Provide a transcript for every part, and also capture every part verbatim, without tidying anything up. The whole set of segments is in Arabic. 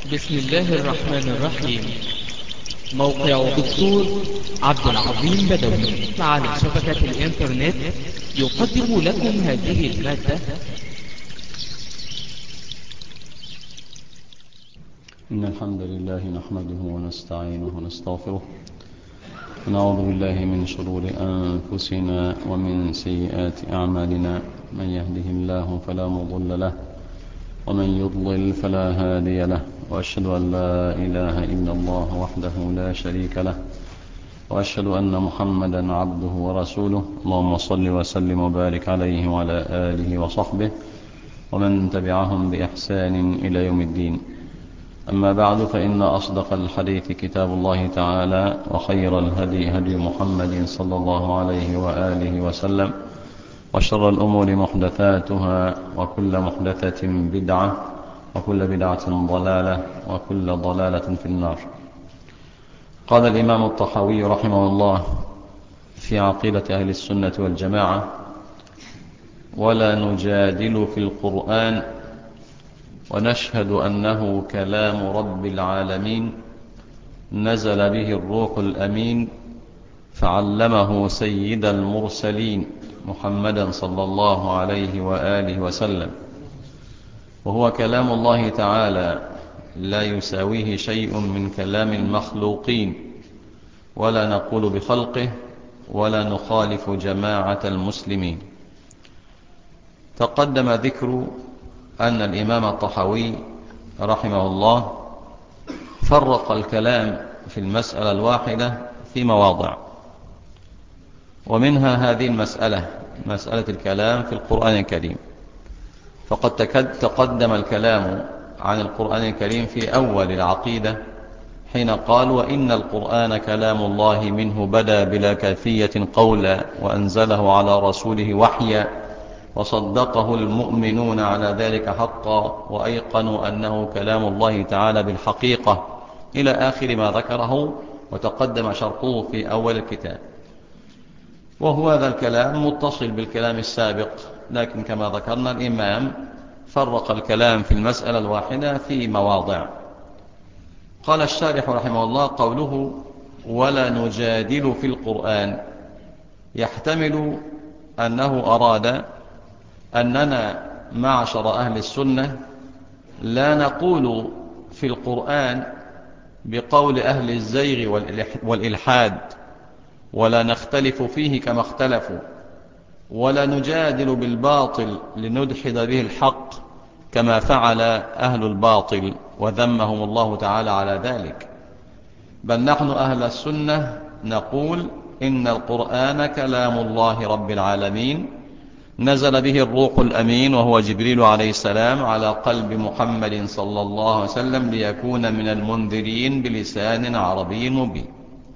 بسم الله الرحمن الرحيم. موقع دكتور عبد العظيم بدوي على شبكة الإنترنت يقدم لكم هذه المادة. إن الحمد لله نحمده ونستعينه ونستغفره ونعوذ بالله من شرور أنفسنا ومن سيئات أعمالنا. من يهده الله فلا مضل له ومن يضلل فلا هادي له، وأشهد أن لا إله إلا الله وحده لا شريك له، وأشهد أن محمدا عبده ورسوله. اللهم صل وسلم وبارك عليه وعلى آله وصحبه ومن تبعهم بإحسان إلى يوم الدين. أما بعد، فإن أصدق الحديث كتاب الله تعالى، وخير الهدي هدي محمد صلى الله عليه وآله وسلم، وشر الأمور محدثاتها، وكل محدثة بدعة، وكل بدعة ضلالة، وكل ضلالة في النار. قال الإمام الطحاوي رحمه الله في عقيدة أهل السنة والجماعة: ولا نجادل في القرآن، ونشهد أنه كلام رب العالمين، نزل به الروح الأمين، فعلمه سيد المرسلين محمدا صلى الله عليه وآله وسلم، وهو كلام الله تعالى، لا يساويه شيء من كلام المخلوقين، ولا نقول بخلقه، ولا نخالف جماعة المسلمين. تقدم ذكر أن الإمام الطحاوي رحمه الله فرق الكلام في المسألة الواحدة في مواضع، ومنها هذه المسألة، مسألة الكلام في القرآن الكريم. فقد تقدم الكلام عن القرآن الكريم في أول العقيدة حين قال: وإن القرآن كلام الله، منه بدا بلا كيفية قولا، وأنزله على رسوله وحيا، وصدقه المؤمنون على ذلك حقا، وأيقنوا أنه كلام الله تعالى بالحقيقة، إلى آخر ما ذكره، وتقدم شرطه في أول الكتاب. وهو هذا الكلام متصل بالكلام السابق، لكن كما ذكرنا الإمام فرق الكلام في المسألة الواحدة في مواضع. قال الشارح رحمه الله: قوله ولا نجادل في القرآن يحتمل أنه أراد أننا معشر أهل السنة لا نقول في القرآن بقول أهل الزيغ والإلحاد، ولا نختلف فيه كما اختلفوا، ولا نجادل بالباطل لندحض به الحق كما فعل أهل الباطل، وذمهم الله تعالى على ذلك. بل نحن أهل السنة نقول إن القرآن كلام الله رب العالمين، نزل به الروح الأمين، وهو جبريل عليه السلام، على قلب محمد صلى الله عليه وسلم، ليكون من المنذرين بلسان عربي مبين.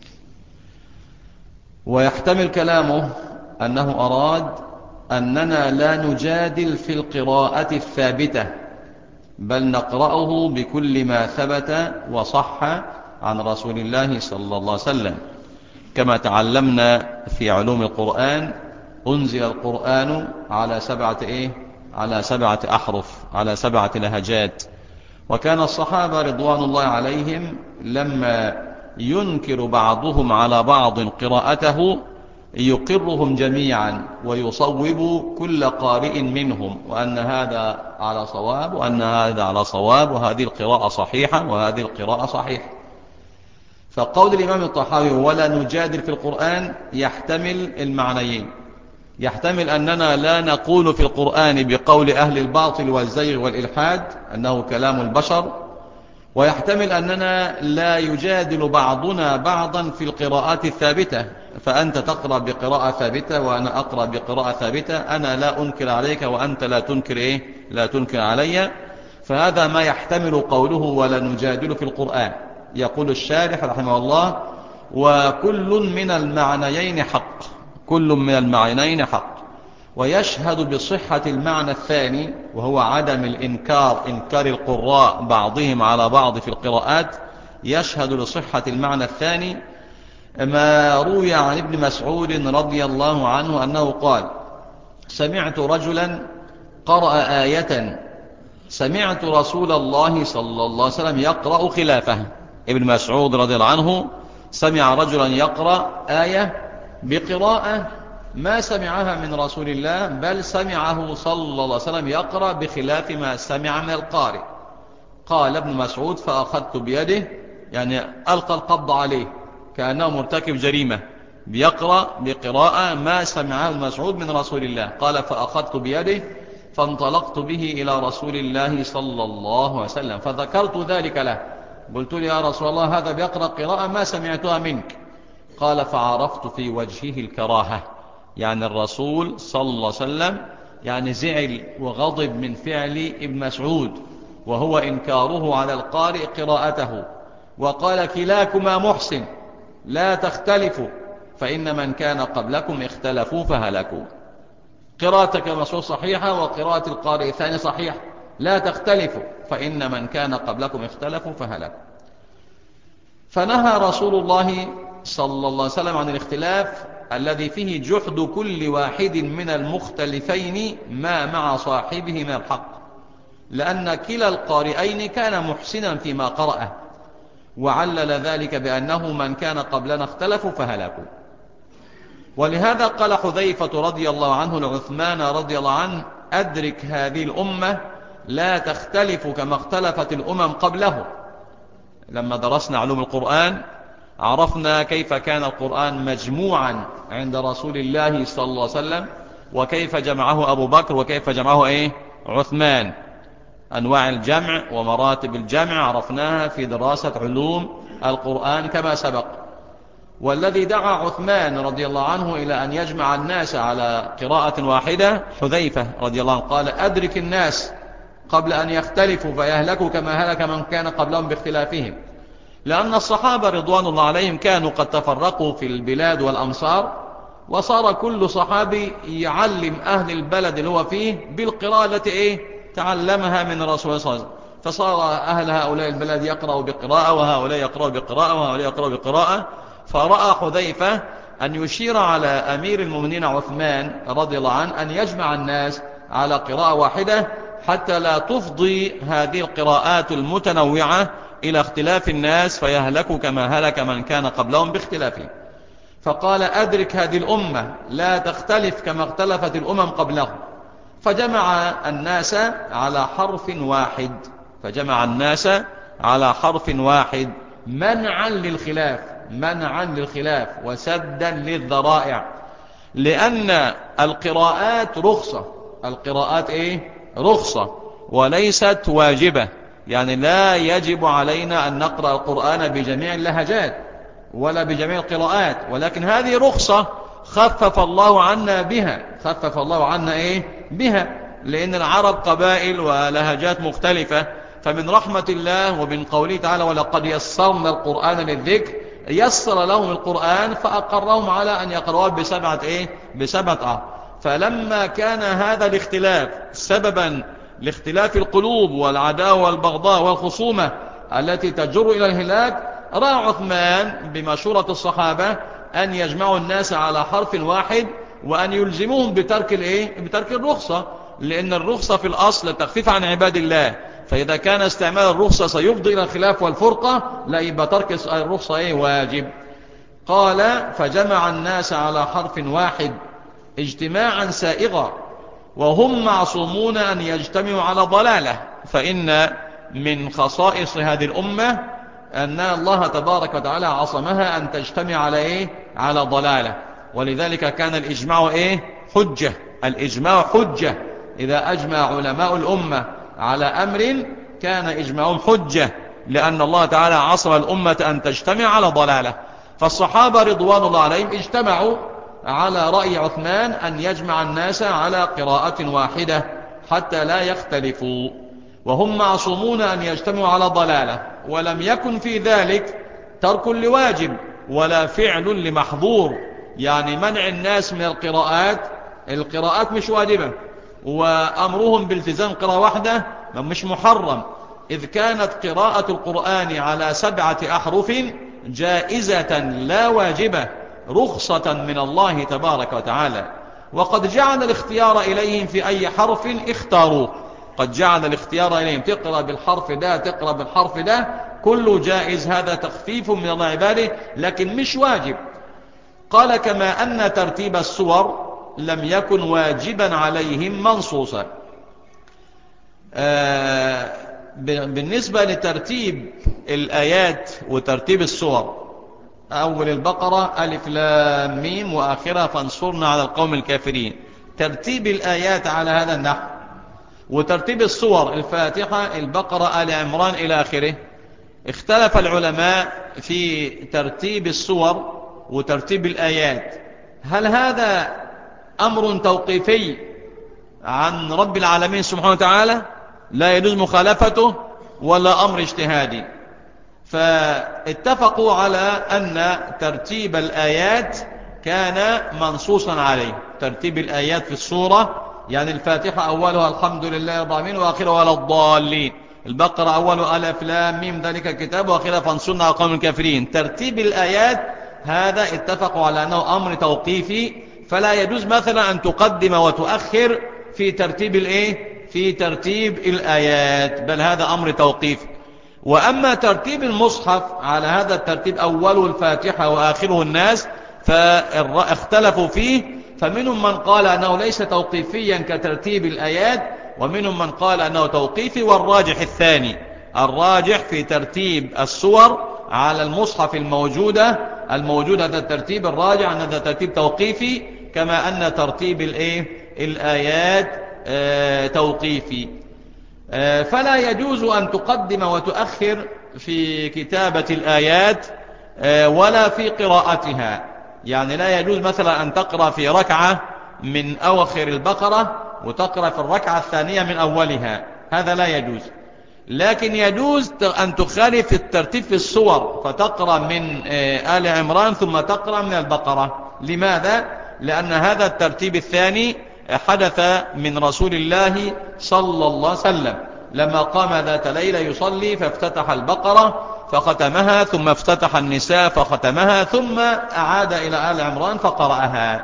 ويحتمل كلامه أنه أراد أننا لا نجادل في القراءة الثابتة، بل نقرأه بكل ما ثبت وصح عن رسول الله صلى الله عليه وسلم. كما تعلمنا في علوم القرآن: أنزل القرآن على سبعة إيه؟ على سبعة أحرف، على سبعة لهجات. وكان الصحابة رضوان الله عليهم لما ينكر بعضهم على بعض قراءته يقرهم جميعا، ويصوب كل قارئ منهم، وأن هذا على صواب، وأن هذا على صواب، وهذه القراءة صحيحة، وهذه القراءة صحيحة. فقول الإمام الطحاوي ولا نجادل في القرآن يحتمل المعنيين: يحتمل أننا لا نقول في القرآن بقول أهل الباطل والزيغ والإلحاد أنه كلام البشر، ويحتمل أننا لا يجادل بعضنا بعضا في القراءات الثابتة، فأنت تقرأ بقراءة ثابتة وأنا أقرأ بقراءة ثابتة، أنا لا أنكر عليك وأنت لا تنكر إيه؟ لا تنكر علي. فهذا ما يحتمل قوله ولا نجادل في القرآن. يقول الشارح رحمه الله: وكل من المعنيين حق، كل من المعنيين حق. ويشهد بصحة المعنى الثاني، وهو عدم الإنكار، إنكار القراء بعضهم على بعض في القراءات، يشهد لصحة المعنى الثاني ما روي عن ابن مسعود رضي الله عنه أنه قال: سمعت رجلا قرأ آية سمعت رسول الله صلى الله عليه وسلم يقرأ خلافه. ابن مسعود رضي الله عنه سمع رجلا يقرأ آية بقراءة ما سمعها من رسول الله، بل سمعه صلى الله عليه وسلم يقرأ بخلاف ما سمع من القارئ. قال ابن مسعود فأخذت بيده، يعني ألقى القبض عليه كأنه مرتكب جريمة، بيقرأ بقراءة ما سمعه ابن مسعود من رسول الله. قال فأخذت بيده فانطلقت به إلى رسول الله صلى الله عليه وسلم فذكرت ذلك له، قلت له يا رسول الله هذا بيقرأ قراءة ما سمعتها منك. قال فعرفت في وجهه الكراهة، يعني الرسول صلى الله عليه وسلم يعني زعل وغضب من فعل ابن مسعود، وهو إنكاره على القارئ قراءته، وقال كلاكما محسن لا تختلفوا فإن من كان قبلكم اختلفوا فهلكوا. قراءتك مسعود صحيحة وقراءة القارئ الثاني صحيح، لا تختلفوا فإن من كان قبلكم اختلفوا فهلكوا. فنهى رسول الله صلى الله عليه وسلم عن الاختلاف الذي فيه جحد كل واحد من المختلفين ما مع صاحبه من الحق، لأن كلا القارئين كان محسنا فيما قرأه، وعلل ذلك بأنه من كان قبلنا اختلفوا فهلكوا. ولهذا قال حذيفة رضي الله عنه لعثمان رضي الله عنه أدرك هذه الأمة لا تختلف كما اختلفت الأمم قبله. لما درسنا علوم القرآن عرفنا كيف كان القرآن مجموعا عند رسول الله صلى الله عليه وسلم، وكيف جمعه أبو بكر وكيف جمعه إيه؟ عثمان. أنواع الجمع ومراتب الجمع عرفناها في دراسة علوم القرآن كما سبق. والذي دعا عثمان رضي الله عنه إلى أن يجمع الناس على قراءة واحدة حذيفة رضي الله عنه، قال أدرك الناس قبل أن يختلفوا فيهلكوا كما هلك من كان قبلهم باختلافهم. لأن الصحابة رضوان الله عليهم كانوا قد تفرقوا في البلاد والأمصار، وصار كل صحابي يعلم أهل البلد اللي هو فيه بالقراءة التي إيه تعلمها من رسول الله صلى الله عليه وسلم. فصار أهل هؤلاء البلد يقرأوا بقراءة وهؤلاء يقرأوا بقراءة وهؤلاء يقرأوا بقراءة. فرأى حذيفة أن يشير على أمير المؤمنين عثمان رضي الله عنه أن يجمع الناس على قراءة واحدة حتى لا تفضي هذه القراءات المتنوعة إلى اختلاف الناس فيهلكوا كما هلك من كان قبلهم باختلافهم. فقال أدرك هذه الأمة لا تختلف كما اختلفت الأمم قبلهم، فجمع الناس على حرف واحد فجمع الناس على حرف واحد منعا للخلاف منعا للخلاف وسدا للذرائع. لأن القراءات رخصة القراءات إيه؟ رخصة وليست واجبة، يعني لا يجب علينا أن نقرأ القرآن بجميع اللهجات ولا بجميع القراءات، ولكن هذه رخصة خفف الله عنا بها خفف الله عنا إيه؟ بها، لأن العرب قبائل ولهجات مختلفة. فمن رحمة الله ومن قوله تعالى ولقد يسرنا القرآن للذكر، يسر لهم القرآن فأقرهم على أن يقرأوا بسبعة إيه؟ بسبعة آه. فلما كان هذا الاختلاف سببا لاختلاف القلوب والعداوة والبغضاء والخصومة التي تجر إلى الهلاك، رأى عثمان بمشورة الصحابة أن يجمعوا الناس على حرف واحد وأن يلزموهم بترك الإيه؟ بترك الرخصة، لأن الرخصة في الأصل تخفيف عن عباد الله، فإذا كان استعمال الرخصة سيفضي إلى الخلاف والفرقة لا يبقى ترك الرخصة إيه؟ واجب. قال فجمع الناس على حرف واحد اجتماعا سائغا وهم معصومون أن يجتمعوا على ضلالة، فإن من خصائص هذه الأمة أن الله تبارك وتعالى عصمها أن تجتمع على إيه؟ على ضلالة. ولذلك كان الإجماع إيه؟ حجة الإجماع حجة إذا أجمع علماء الأمة على أمر كان إجماعهم حجة، لأن الله تعالى عصم الأمة أن تجتمع على ضلالة. فالصحابة رضوان الله عليهم اجتمعوا على رأي عثمان أن يجمع الناس على قراءة واحدة حتى لا يختلفوا، وهم معصومون أن يجتمعوا على ضلالة، ولم يكن في ذلك ترك لواجب ولا فعل لمحظور، يعني منع الناس من القراءات القراءات مش واجبة، وأمرهم بالتزام قراءة واحدة مش محرم، إذ كانت قراءة القرآن على سبعة أحرف جائزة لا واجبة رخصة من الله تبارك وتعالى. وقد جعل الاختيار إليهم في أي حرف اختاروا، قد جعل الاختيار إليهم، تقرأ بالحرف ده تقرأ بالحرف ده، كله جائز، هذا تخفيف من الله عباده لكن مش واجب. قال كما أن ترتيب السور لم يكن واجبا عليهم منصوصا. آه بالنسبة لترتيب الآيات وترتيب السور، أول البقرة ألف لام ميم وآخرها فانصرنا على القوم الكافرين، ترتيب الآيات على هذا النحو، وترتيب السور الفاتحة البقرة آل عمران إلى آخره. اختلف العلماء في ترتيب السور وترتيب الآيات، هل هذا أمر توقيفي عن رب العالمين سبحانه وتعالى لا يجوز مخالفته، ولا أمر اجتهادي؟ فاتفقوا على أن ترتيب الآيات كان منصوصا عليه، ترتيب الآيات في السورة، يعني الفاتحة أولها الحمد لله رب العالمين وآخرها ولا الضالين، البقرة أولها ألف لام ميم ذلك الكتاب وآخرها فانصرنا على القوم الكافرين. ترتيب الآيات هذا اتفقوا على أنه أمر توقيفي، فلا يجوز مثلا أن تقدم وتؤخر في ترتيب الإيه؟ في ترتيب الآيات، بل هذا أمر توقيفي. وأما ترتيب المصحف على هذا الترتيب أوله الفاتحة وآخره الناس فاختلفوا فيه، فمنهم من قال أنه ليس توقيفيا كترتيب الآيات، ومنهم من قال أنه توقيفي، والراجح الثاني، الراجح في ترتيب السور على المصحف الموجودة الموجودة هذا الترتيب الراجع أن هذا ترتيب توقيفي، كما أن ترتيب الإيه؟ الآيات آه توقيفي. آه فلا يجوز أن تقدم وتؤخر في كتابة الآيات آه ولا في قراءتها، يعني لا يجوز مثلا أن تقرأ في ركعة من أواخر البقرة وتقرأ في الركعة الثانية من أولها، هذا لا يجوز. لكن يجوز أن تخالف الترتيب في السور، فتقرأ من آل عمران ثم تقرأ من البقرة. لماذا؟ لأن هذا الترتيب الثاني حدث من رسول الله صلى الله عليه وسلم لما قام ذات ليلة يصلي فافتتح البقرة فختمها، ثم افتتح النساء فختمها، ثم أعاد إلى آل عمران فقرأها.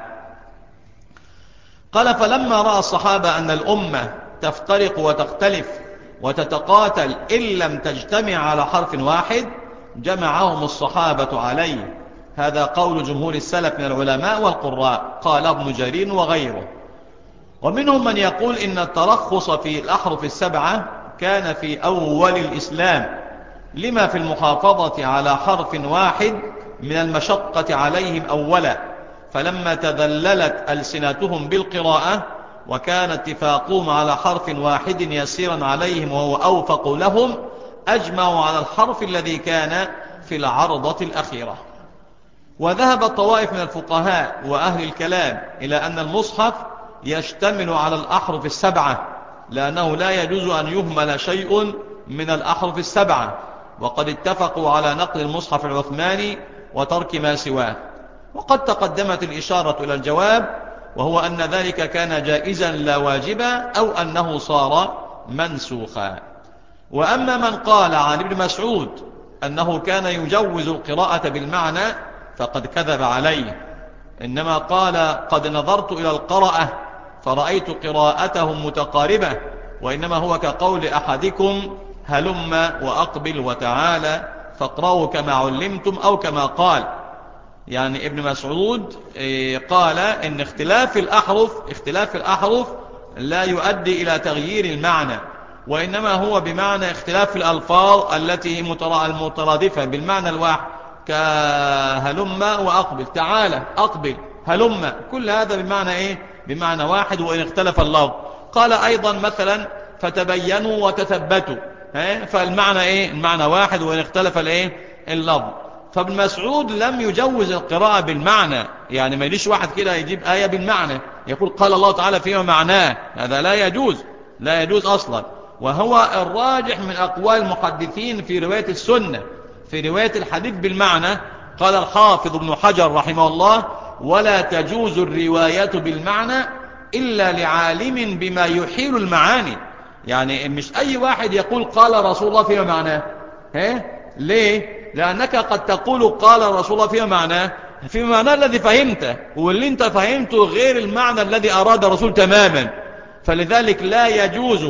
قال فلما رأى الصحابة أن الأمة تفترق وتختلف وتتقاتل إن لم تجتمع على حرف واحد جمعهم الصحابة عليه، هذا قول جمهور السلف من العلماء والقراء، قال ابن جرير وغيره. ومنهم من يقول إن الترخص في الأحرف السبعة كان في أول الإسلام لما في المحافظة على حرف واحد من المشقة عليهم أولا، فلما تذللت ألسنتهم بالقراءة وكان اتفاقهم على حرف واحد يسيرا عليهم وهو أوفق لهم أجمعوا على الحرف الذي كان في العرضة الأخيرة. وذهب الطوائف من الفقهاء وأهل الكلام إلى أن المصحف يشتمل على الأحرف السبعة، لأنه لا يجوز أن يهمل شيء من الأحرف السبعة، وقد اتفقوا على نقل المصحف العثماني وترك ما سواه. وقد تقدمت الإشارة إلى الجواب، وهو أن ذلك كان جائزا لا واجبا، أو أنه صار منسوخا. وأما من قال عن ابن مسعود أنه كان يجوز القراءة بالمعنى فقد كذب عليه، إنما قال قد نظرت إلى القراءة فرأيت قراءتهم متقاربة، وإنما هو كقول أحدكم هلم وأقبل وتعالى فاقرأوا كما علمتم أو كما قال. يعني ابن مسعود قال إن اختلاف الأحرف اختلاف الأحرف لا يؤدي إلى تغيير المعنى، وإنما هو بمعنى اختلاف الألفاظ التي المترادفة بالمعنى الواحد، كهلم وأقبل، تعالى أقبل، هلم، كل هذا بمعنى إيه؟ بمعنى واحد وإن اختلف اللفظ. قال أيضا مثلا فتبينوا وتثبتوا، فالمعنى إيه؟ المعنى واحد وإن اختلف الإيه؟ اللفظ. فابن مسعود لم يجوز القراءة بالمعنى، يعني ما يليش واحد كده يجيب آية بالمعنى يقول قال الله تعالى فيما معناه، هذا لا يجوز، لا يجوز أصلا. وهو الراجح من أقوال المحدثين في رواية السنة، في رواية الحديث بالمعنى. قال الحافظ ابن حجر رحمه الله ولا تجوز الرواية بالمعنى إلا لعالم بما يحيل المعاني، يعني مش أي واحد يقول قال رسول الله فيما معناه. ها؟ ليه؟ لأنك قد تقول قال رسول الله فيما معناه في معنى الذي فهمته، واللي انت فهمته غير المعنى الذي أراد الرسول تماما، فلذلك لا يجوز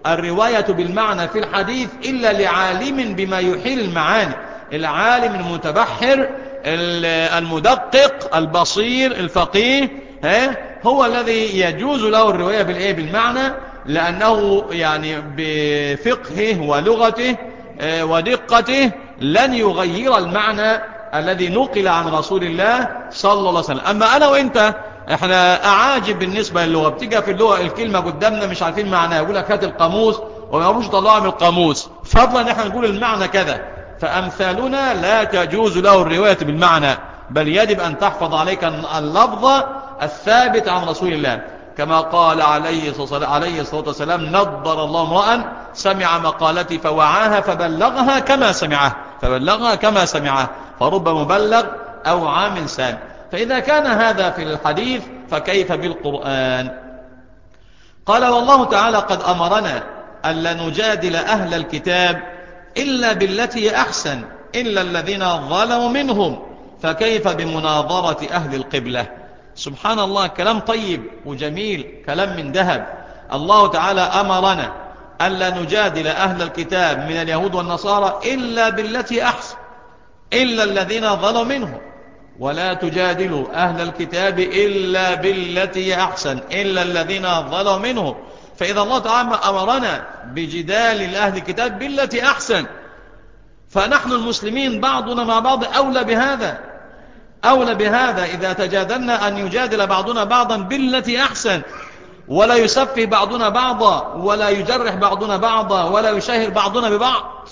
الرواية بالمعنى في الحديث إلا لعالم بما يحيل المعاني، العالم المتبحر المدقق البصير الفقيه هو الذي يجوز له الرواية بالإيه بالمعنى، لأنه يعني بفقهه ولغته ودقته لن يغير المعنى الذي نقل عن رسول الله صلى الله عليه وسلم. أما أنا وإنت احنا أعاجب بالنسبة للغة، بتيجي في اللغة الكلمة قدامنا مش عارفين معناها، يقول لك هات القاموس وما يعرفوش يطلعها من القاموس، فضلا احنا نقول المعنى كذا. فأمثالنا لا تجوز له الرواية بالمعنى، بل يجب أن تحفظ عليك اللفظ الثابت عن رسول الله، كما قال عليه الصلاة والسلام: نضر الله امرأ سمع مقالتي فوعاها فبلغها كما سمعها فبلغها كما سمعها فرب مبلغ أو عام سام. فإذا كان هذا في الحديث فكيف بالقرآن؟ قال: والله تعالى قد أمرنا ألا نجادل أهل الكتاب إلا بالتي أحسن إلا الذين ظلموا منهم، فكيف بمناظرة أهل القبلة؟ سبحان الله، كلام طيب وجميل، كلام من ذهب. الله تعالى أمرنا ألا نجادل أهل الكتاب من اليهود والنصارى إلا بالتي أحسن إلا الذين ظلموا منهم، ولا تجادلوا أهل الكتاب إلا بالتي أحسن إلا الذين ظلموا منهم. فإذا الله تعالى أمرنا بجدال أهل الكتاب بالتي أحسن، فنحن المسلمين بعضنا مع بعض أولى بهذا أولى بهذا إذا تجادلنا أن يجادل بعضنا بعضا بالتي أحسن، ولا يسفه بعضنا بعضا، ولا يجرح بعضنا بعضا، ولا يشهر بعضنا ببعض.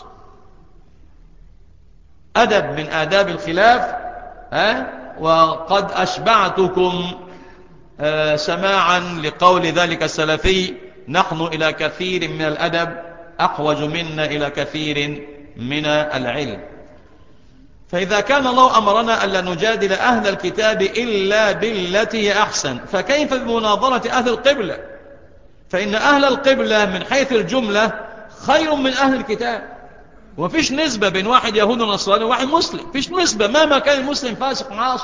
أدب من آداب الخلاف. ها؟ وقد أشبعتكم آه سماعا لقول ذلك السلفي: نحن إلى كثير من الأدب أحوج منا إلى كثير من العلم. فإذا كان الله أمرنا ألا نجادل أهل الكتاب إلا بالتي أحسن، فكيف بمناظرة أهل القبلة؟ فإن أهل القبلة من حيث الجملة خير من أهل الكتاب، وفيش نسبة بين واحد يهود ونصراني وواحد مسلم، فيش نسبة مهما كان المسلم فاسق عاصي.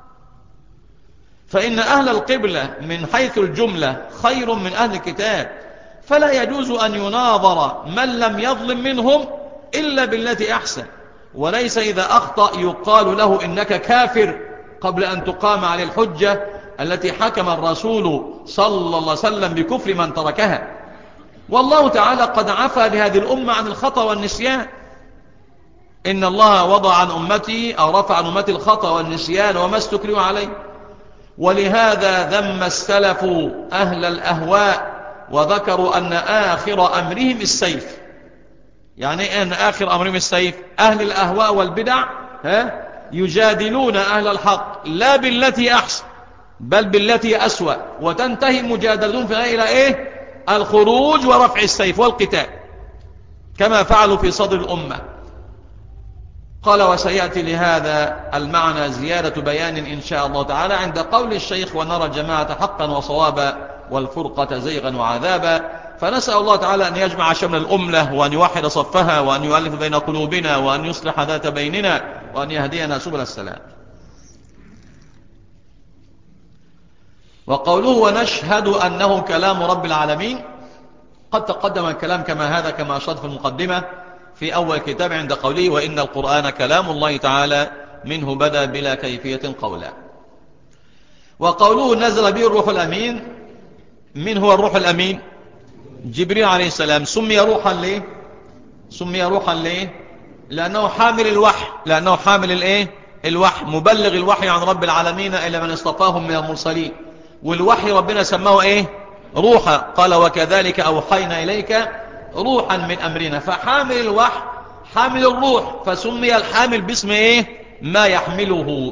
فإن أهل القبلة من حيث الجملة خير من أهل الكتاب، فلا يجوز أن يناظر من لم يظلم منهم إلا بالتي أحسن. وليس إذا أخطأ يقال له إنك كافر قبل أن تقام عليه الحجة التي حكم الرسول صلى الله عليه وسلم بكفر من تركها. والله تعالى قد عفى لهذه الأمة عن الخطأ والنسيان. إن الله وضع عن أمتي أو رفع عن أمتي الخطأ والنسيان وما استكرهوا عليه. ولهذا ذم السلف أهل الأهواء وذكروا أن آخر أمرهم السيف. يعني أن آخر أمرهم السيف؟ أهل الأهواء والبدع ها يجادلون أهل الحق لا بالتي أحسن بل بالتي أسوأ، وتنتهي مجادلتهم فيها إلى إيه؟ الخروج ورفع السيف والقتال، كما فعلوا في صدر الأمة. قال: وسيأتي لهذا المعنى زيادة بيان إن شاء الله تعالى عند قول الشيخ: ونرى الجماعة حقا وصوابا والفرقة زيغا وعذابا. فنسأل الله تعالى أن يجمع شمل الأمة وأن يوحد صفها وأن يؤلف بين قلوبنا وأن يصلح ذات بيننا وأن يهدينا سبل السلام. وقوله: ونشهد أنه كلام رب العالمين، قد تقدم الكلام كما هذا كما أشرت في المقدمة في أول كتاب عند قوله: وإن القرآن كلام الله تعالى منه بدأ بلا كيفية قولا. وقوله: نزل به الروح الأمين، من هو الروح الأمين؟ جبريل عليه السلام. سمي روحا ليه؟ سمي روحا ليه؟ لأنه حامل الوحي، لأنه حامل الإيه؟ الوحي، مبلغ الوحي عن رب العالمين إلى من اصطفاهم من المرسلين. والوحي ربنا سماه إيه؟ روحا. قال: وكذلك أوحينا إليك روحا من أمرنا. فحامل الوحي حامل الروح، فسمي الحامل باسم إيه؟ ما يحمله.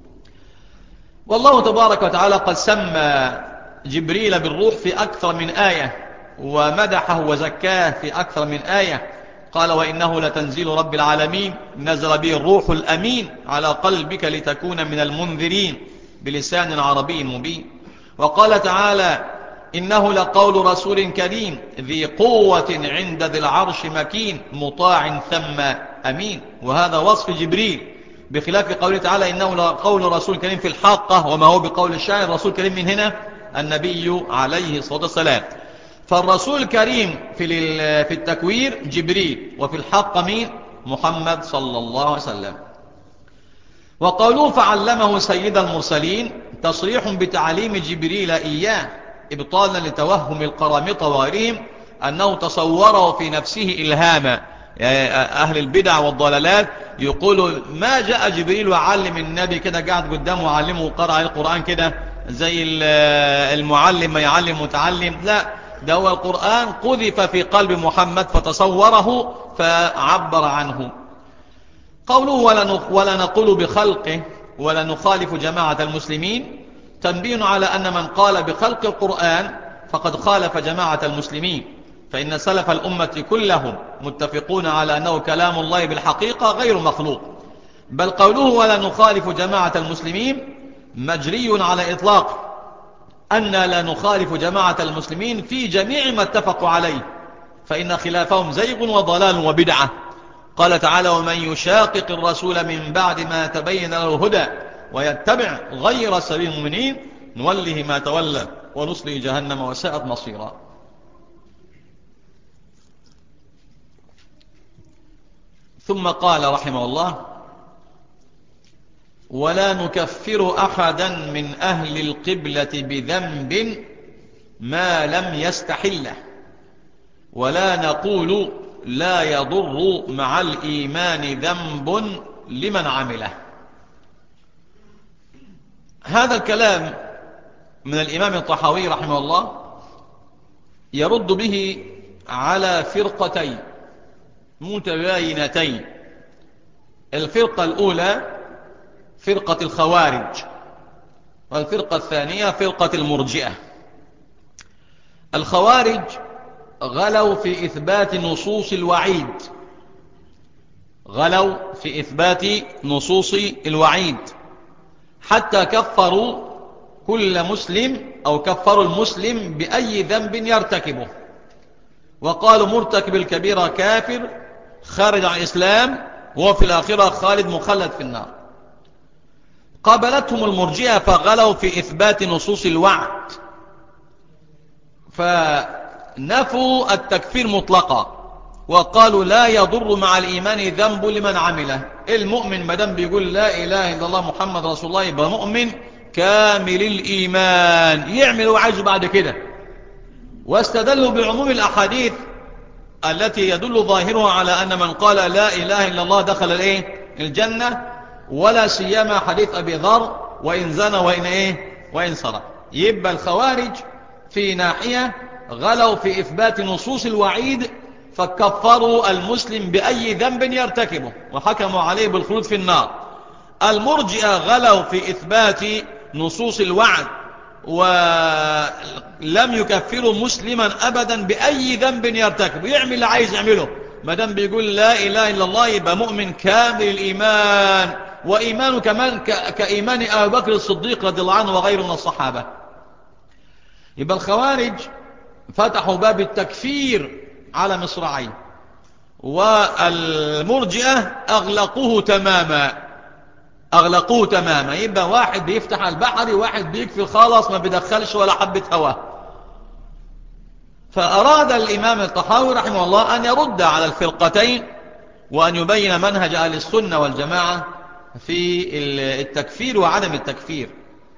والله تبارك وتعالى قد سمى جبريل بالروح في أكثر من آية، ومدحه وزكاه في أكثر من آية. قال: وإنه لتنزيل رب العالمين نزل به الروح الأمين على قلبك لتكون من المنذرين بلسان عربي مبين. وقال تعالى: إنه لقول رسول كريم ذي قوة عند ذي العرش مكين مطاع ثم أمين. وهذا وصف جبريل، بخلاف قوله تعالى: إنه لقول رسول كريم في الحاقة، وما هو بقول الشاعر. رسول كريم من هنا النبي عليه الصلاة والسلام. فالرسول الكريم في في التكوير جبريل، وفي الحق مين؟ محمد صلى الله عليه وسلم. وقوله فعلمه سيد المرسلين تصريح بتعليم جبريل إياه، إبطالا لتوهم القرامطة وغيرهم أنه تصوره في نفسه إلهاما. أهل البدع والضلالات يقولوا ما جاء جبريل وعلم النبي كده قاعد قدامه وعلمه وقرأ القرآن كده زي المعلم ما يعلم متعلم. لا، ده هو القرآن قذف في قلب محمد فتصوره فعبر عنه. قوله ولا نقول بخلقه ولا نخالف جماعة المسلمين تنبيه على أن من قال بخلق القرآن فقد خالف جماعة المسلمين، فإن سلف الأمة كلهم متفقون على أنه كلام الله بالحقيقة غير مخلوق. بل قوله ولا نخالف جماعة المسلمين مجري على إطلاق أن لا نخالف جماعة المسلمين في جميع ما اتفقوا عليه، فإن خلافهم زيغ وضلال وبدعة. قال تعالى ومن يشاقق الرسول من بعد ما تبين له الهدى ويتبع غير سبيل المؤمنين نوله ما تولى ونصله جهنم وساءت مصيرا. ثم قال رحمه الله ولا نكفر أحدا من أهل القبلة بذنب ما لم يستحله، ولا نقول لا يضر مع الإيمان ذنب لمن عمله. هذا الكلام من الإمام الطحاوي رحمه الله يرد به على فرقتين متباينتين. الفرقة الأولى فرقة الخوارج، والفرقة الثانية فرقة المرجئة. الخوارج غلوا في إثبات نصوص الوعيد، غلوا في إثبات نصوص الوعيد حتى كفروا كل مسلم أو كفروا المسلم بأي ذنب يرتكبه، وقالوا مرتكب الكبيرة كافر خارج عن الإسلام وفي الآخرة خالد مخلد في النار. قابلتهم المرجئة فغلوا في إثبات نصوص الوعد، فنفوا التكفير مطلقا وقالوا لا يضر مع الإيمان ذنب لمن عمله. المؤمن مدام بيقول لا إله إلا الله محمد رسول الله يبقى مؤمن كامل الإيمان، يعمل وعايزه بعد كده. واستدلوا بعموم الأحاديث التي يدل ظاهرها على أن من قال لا إله إلا الله دخل الإيه؟ الجنة، ولا سيما حديث أبي ذر وإن زنى وإن إيه؟ وإن سرق. يبقى الخوارج في ناحية غلوا في إثبات نصوص الوعيد فكفروا المسلم بأي ذنب يرتكبه وحكموا عليه بالخلود في النار. المرجئة غلوا في إثبات نصوص الوعد ولم يكفروا مسلما أبدا بأي ذنب يرتكبه، يعمل اللي عايز يعمله ما دام بيقول لا إله إلا الله يبقى مؤمن كامل الإيمان، وإيمانه كمان كإيمان أبي بكر الصديق رضي الله عنه وغيره من الصحابة. يبقى الخوارج فتحوا باب التكفير على مصراعين، والمرجئة أغلقوه تماما أغلقوه تماما. يبقى واحد بيفتح البحر واحد بيكفي خالص ما بيدخلش ولا حبة هواه. فأراد الإمام الطحاوي رحمه الله أن يرد على الفرقتين وأن يبين منهج أهل السنة والجماعة في التكفير وعدم التكفير.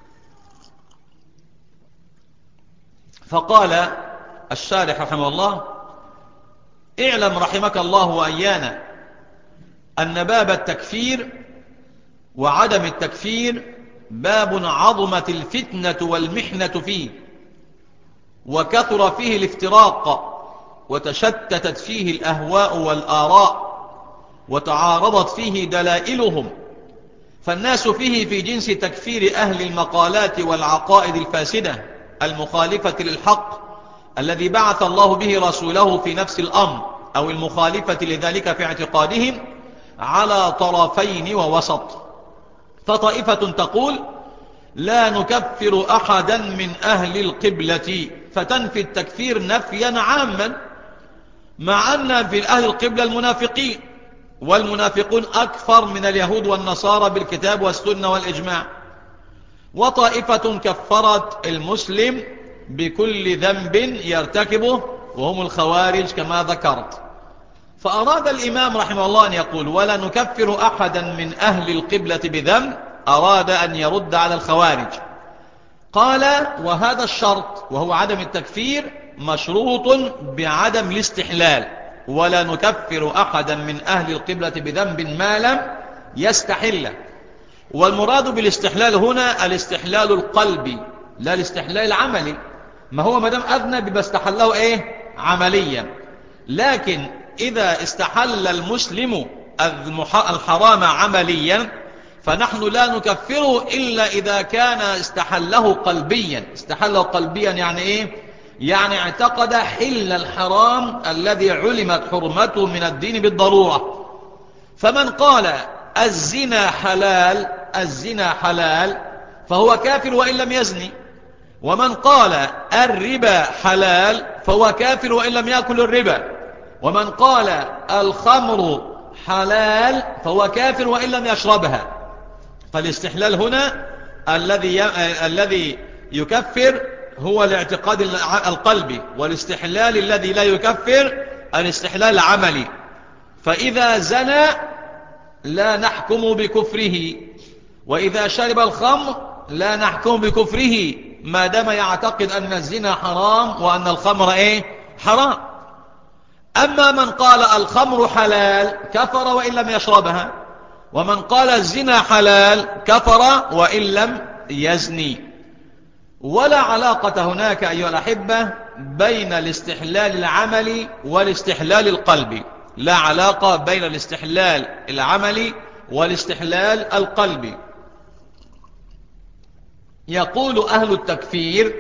فقال الشارح رحمه الله اعلم رحمك الله وإيانا أن باب التكفير وعدم التكفير باب عظمت الفتنة والمحنة فيه، وكثر فيه الافتراق، وتشتتت فيه الأهواء والآراء، وتعارضت فيه دلائلهم، فالناس فيه في جنس تكفير أهل المقالات والعقائد الفاسدة المخالفة للحق الذي بعث الله به رسوله في نفس الأمر أو المخالفة لذلك في اعتقادهم على طرفين ووسط. فطائفة تقول لا نكفر أحدا من أهل القبلة فتنفي التكفير نفيا عاما، مع أن في أهل القبلة المنافقين، والمنافقون أكثر من اليهود والنصارى بالكتاب والسنة والإجماع. وطائفة كفرت المسلم بكل ذنب يرتكبه، وهم الخوارج كما ذكرت. فأراد الإمام رحمه الله أن يقول ولا نكفر أحدا من أهل القبلة بذنب، أراد أن يرد على الخوارج. قال وهذا الشرط وهو عدم التكفير مشروط بعدم الاستحلال، ولا نكفر أحدا من أهل القبلة بذنب ما لم يستحل. والمراد بالاستحلال هنا الاستحلال القلبي لا الاستحلال العملي. ما هو مدام أذنب يبقى استحله إيه؟ عمليا. لكن إذا استحل المسلم الحرام عمليا فنحن لا نكفره إلا إذا كان استحله قلبيا. استحله قلبيا يعني إيه؟ يعني اعتقد حل الحرام الذي علمت حرمته من الدين بالضرورة. فمن قال الزنا حلال الزنا حلال فهو كافر وإن لم يزني، ومن قال الربا حلال فهو كافر وإن لم يأكل الربا، ومن قال الخمر حلال فهو كافر وإن لم يشربها. فالاستحلال هنا الذي الذي يكفر هو الاعتقاد القلبي، والاستحلال الذي لا يكفر الاستحلال العملي. فإذا زنى لا نحكم بكفره، وإذا شرب الخمر لا نحكم بكفره ما دام يعتقد أن الزنا حرام وأن الخمر إيه؟ حرام. أما من قال الخمر حلال كفر وإن لم يشربها، ومن قال الزنا حلال كفر وإن لم يزني. ولا علاقة هناك أيها الأحبة بين الاستحلال العملي والاستحلال القلبي، لا علاقة بين الاستحلال العملي والاستحلال القلبي. يقول أهل التكفير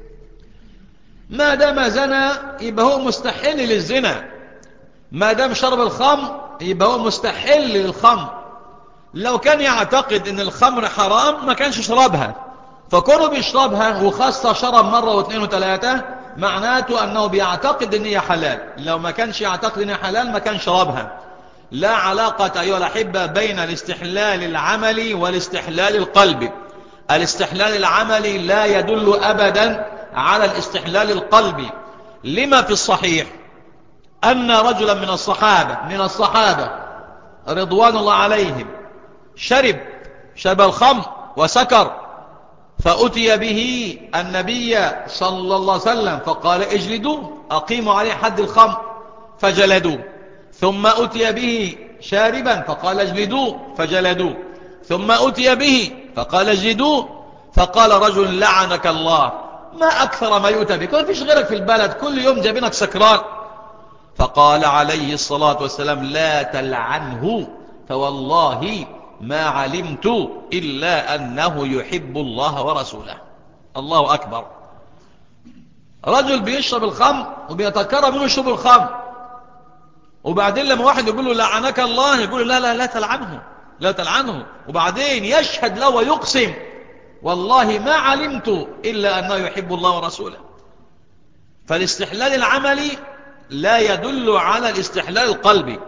ما دام زنى يبقى هو مستحل للزنا، ما دام شرب الخمر يبقى هو مستحل للخمر. لو كان يعتقد ان الخمر حرام ما كانش شربها، فكونه بيشربها وخاصة شرب مرة واثنين وثلاثة معناته انه بيعتقد ان هي حلال. لو ما كانش يعتقد ان هي حلال ما كان شربها. لا علاقة أيها الأحبة بين الاستحلال العملي والاستحلال القلبي. الاستحلال العملي لا يدل أبدا على الاستحلال القلبي. لما في الصحيح أن رجلا من الصحابة من الصحابة رضوان الله عليهم شرب شرب الخمر وسكر، فأتي به النبي صلى الله عليه وسلم فقال اجلدوه، أقيموا عليه حد الخمر، فجلدوه. ثم أتي به شاربا فقال اجلدوه، فجلدوه. ثم أتي به فقال اجلدوه، فقال رجل لعنك الله، ما أكثر ما يؤتى بك، ما فيش غيرك في البلد كل يوم جابينك سكران. فقال عليه الصلاة والسلام لا تلعنه، فوالله ما علمت إلا أنه يحب الله ورسوله. الله أكبر. رجل بيشرب الخمر وبيتكرر منه شرب الخمر، وبعدين لما واحد يقول له لعنك الله يقول له لا لا لا تلعنه لا تلعنه، وبعدين يشهد له ويقسم والله ما علمت إلا أنه يحب الله ورسوله. فالاستحلال العملي لا يدل على الاستحلال القلبي.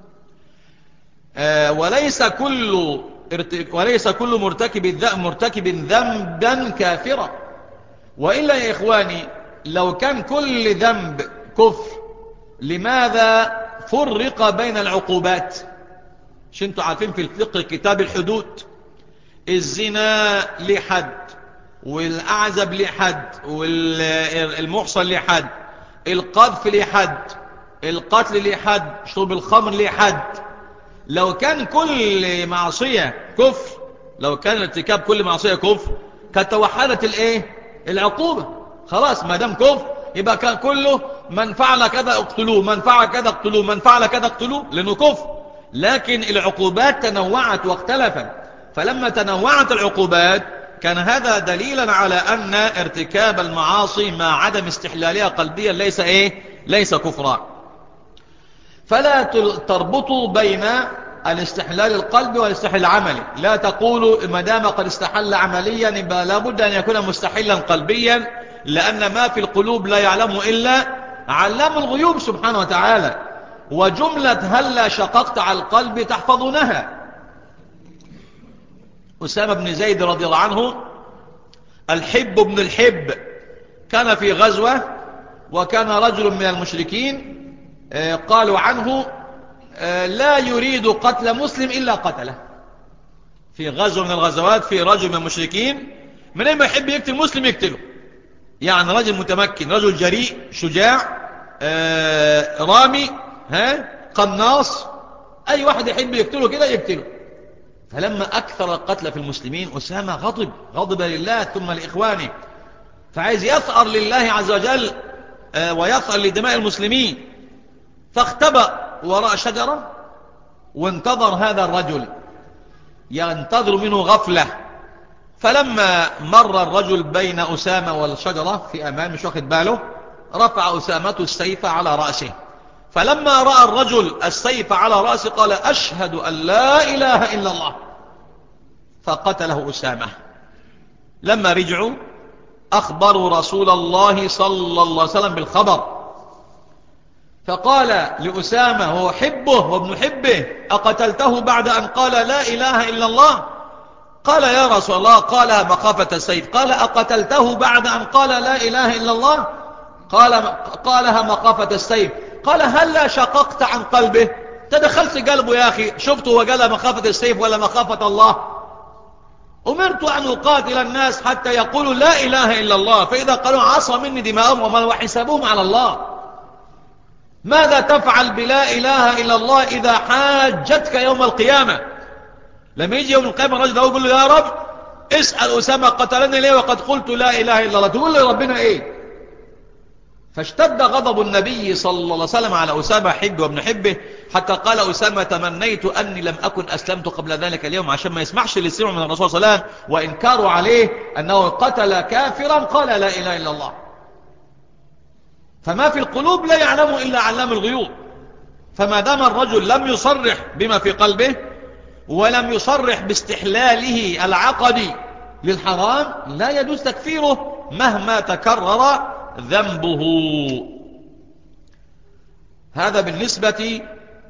آه وليس كل وليس كل مرتكب مرتكب ذنبا كافرا. وإلا يا إخواني لو كان كل ذنب كفر لماذا فرق بين العقوبات؟ مش انتوا عارفين في الفقه كتاب الحدود الزنا لحد، والأعزب لحد، والمحصن لحد، القذف لحد، القتل لحد، شرب الخمر لحد. لو كان كل معصية كفر، لو كان ارتكاب كل معصية كفر كانت توحدت الايه العقوبة. خلاص ما دام كفر يبقى كان كله من فعل كذا اقتلوه، من فعل كذا اقتلوه، من فعل كذا اقتلوه، لأنه كفر. لكن العقوبات تنوعت واختلفت، فلما تنوعت العقوبات كان هذا دليلا على أن ارتكاب المعاصي مع عدم استحلالها قلبيا ليس ايه ليس كفرا. فلا تربطوا بين الاستحلال القلبي والاستحلال العملي. لا تقولوا ما دام قد استحل عمليا يبقى لابد أن يكون مستحلا قلبيا، لأن ما في القلوب لا يعلم إلا علام الغيوب سبحانه وتعالى. وجملة هلا شققت على القلب تحفظونها. أسامة بن زيد رضي الله عنه الحب بن الحب كان في غزوة، وكان رجل من المشركين قالوا عنه لا يريد قتل مسلم إلا قتله. في غزوة من الغزوات في رجل من المشركين من أي ما يحب يقتل مسلم يقتله، يعني رجل متمكن، رجل جريء شجاع رامي ها قناص، أي واحد يحب يقتله كده يقتله. فلما أكثر القتل في المسلمين أسامة غضب غضب لله ثم لإخوانه، فعايز يثأر لله عز وجل ويثأر لدماء المسلمين، فاختبأ وراء شجرة وانتظر هذا الرجل ينتظر منه غفلة. فلما مر الرجل بين أسامة والشجرة في أمان مش واخد باله، رفع أسامة السيف على رأسه. فلما رأى الرجل السيف على رأسه قال أشهد أن لا إله إلا الله، فقتله أسامة. لما رجعوا أخبروا رسول الله صلى الله عليه وسلم بالخبر، فقال لأسامة وهو حبه وابن حبه أقتلته بعد أن قال لا إله إلا الله؟ قال يا رسول الله قالها مخافة السيف. قال أقتلته بعد أن قال لا إله إلا الله؟ قال قالها مخافة السيف. قال هل لا شققت عن قلبه؟ تدخلت قلبه يا أخي، شفته وقال مخافة السيف ولا مخافة الله؟ أمرت أن أقاتل الناس حتى يقولوا لا إله إلا الله، فإذا قالوا عصى مني دماءهم وحسابهم على الله. ماذا تفعل بلا إله إلا الله إذا حاجتك يوم القيامة؟ لما يجي يوم القيامة الرجل ده يقول له يا رب اسأل أسامة قتلني ليه وقد قلت لا إله إلا الله، تقول له ربنا إيه؟ فاشتد غضب النبي صلى الله عليه وسلم على أسامة حب وابن حبه، حتى قال أسامة تمنيت أني لم أكن أسلمت قبل ذلك اليوم، عشان ما يسمعش اللي سمعوا من الرسول صلى الله عليه وسلم وإنكاروا عليه أنه قتل كافرا قال لا إله إلا الله. فما في القلوب لا يعلم إلا علام الغيوب. فما دام الرجل لم يصرح بما في قلبه ولم يصرح باستحلاله العقدي للحرام لا يجوز تكفيره مهما تكرر ذنبه. هذا بالنسبة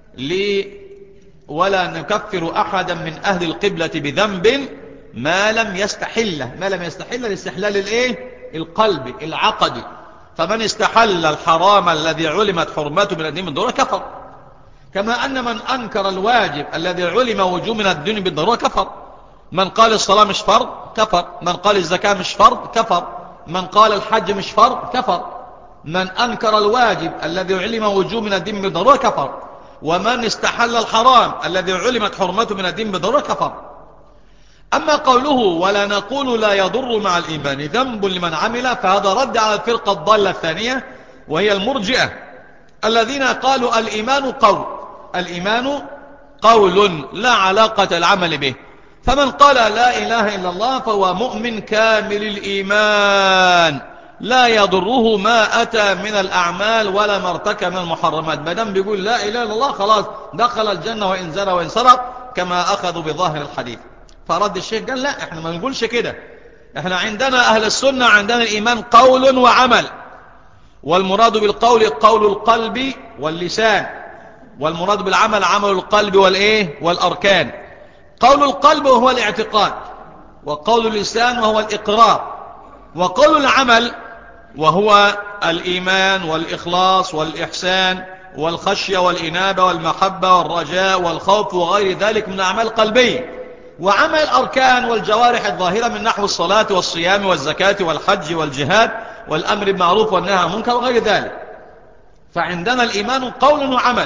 ل ولا نكفر أحدا من أهل القبلة بذنب ما لم يستحله، ما لم يستحل الاستحلال الايه القلب العقدي. فمن استحل الحرام الذي علمت حرمته من الدين بالضرورة كفر، كما أن من أنكر الواجب الذي علم وجوب من الدين بالضرورة كفر. من قال الصلاة مش فرض كفر، من قال الزكاة مش فرض كفر، من قال الحج مش فرض كفر. من أنكر الواجب الذي علم وجوب من الدين بالضرورة كفر، ومن استحل الحرام الذي علمت حرمته من الدين بالضرورة كفر. أما قوله ولا نقول لا يضر مع الإيمان ذنب لمن عمل، فهذا رد على الفرقة الضالة الثانية وهي المرجئة الذين قالوا الإيمان قول، الإيمان قول لا علاقة العمل به. فمن قال لا إله إلا الله فهو مؤمن كامل الإيمان لا يضره ما أتى من الأعمال ولا ما ارتكب من المحرمات. مادام بيقول لا إله إلا الله خلاص دخل الجنة وإن زنى وإن سرق، كما أخذوا بظاهر الحديث. فرد الشيخ قال لا، احنا ما نقولش كده، احنا عندنا أهل السنة عندنا الإيمان قول وعمل، والمراد بالقول قول القلب واللسان، والمراد بالعمل عمل القلب والإيه والأركان. قول القلب وهو الاعتقاد، وقول اللسان وهو الإقرار، وقول العمل وهو الإيمان والإخلاص والإحسان والخشية والإنابة والمحبة والرجاء والخوف وغير ذلك من أعمال قلبية. وعمل الأركان والجوارح الظاهرة من نحو الصلاة والصيام والزكاة والحج والجهاد والأمر بالمعروف والنهي عن المنكر وغير ذلك. فعندنا الإيمان قول وعمل،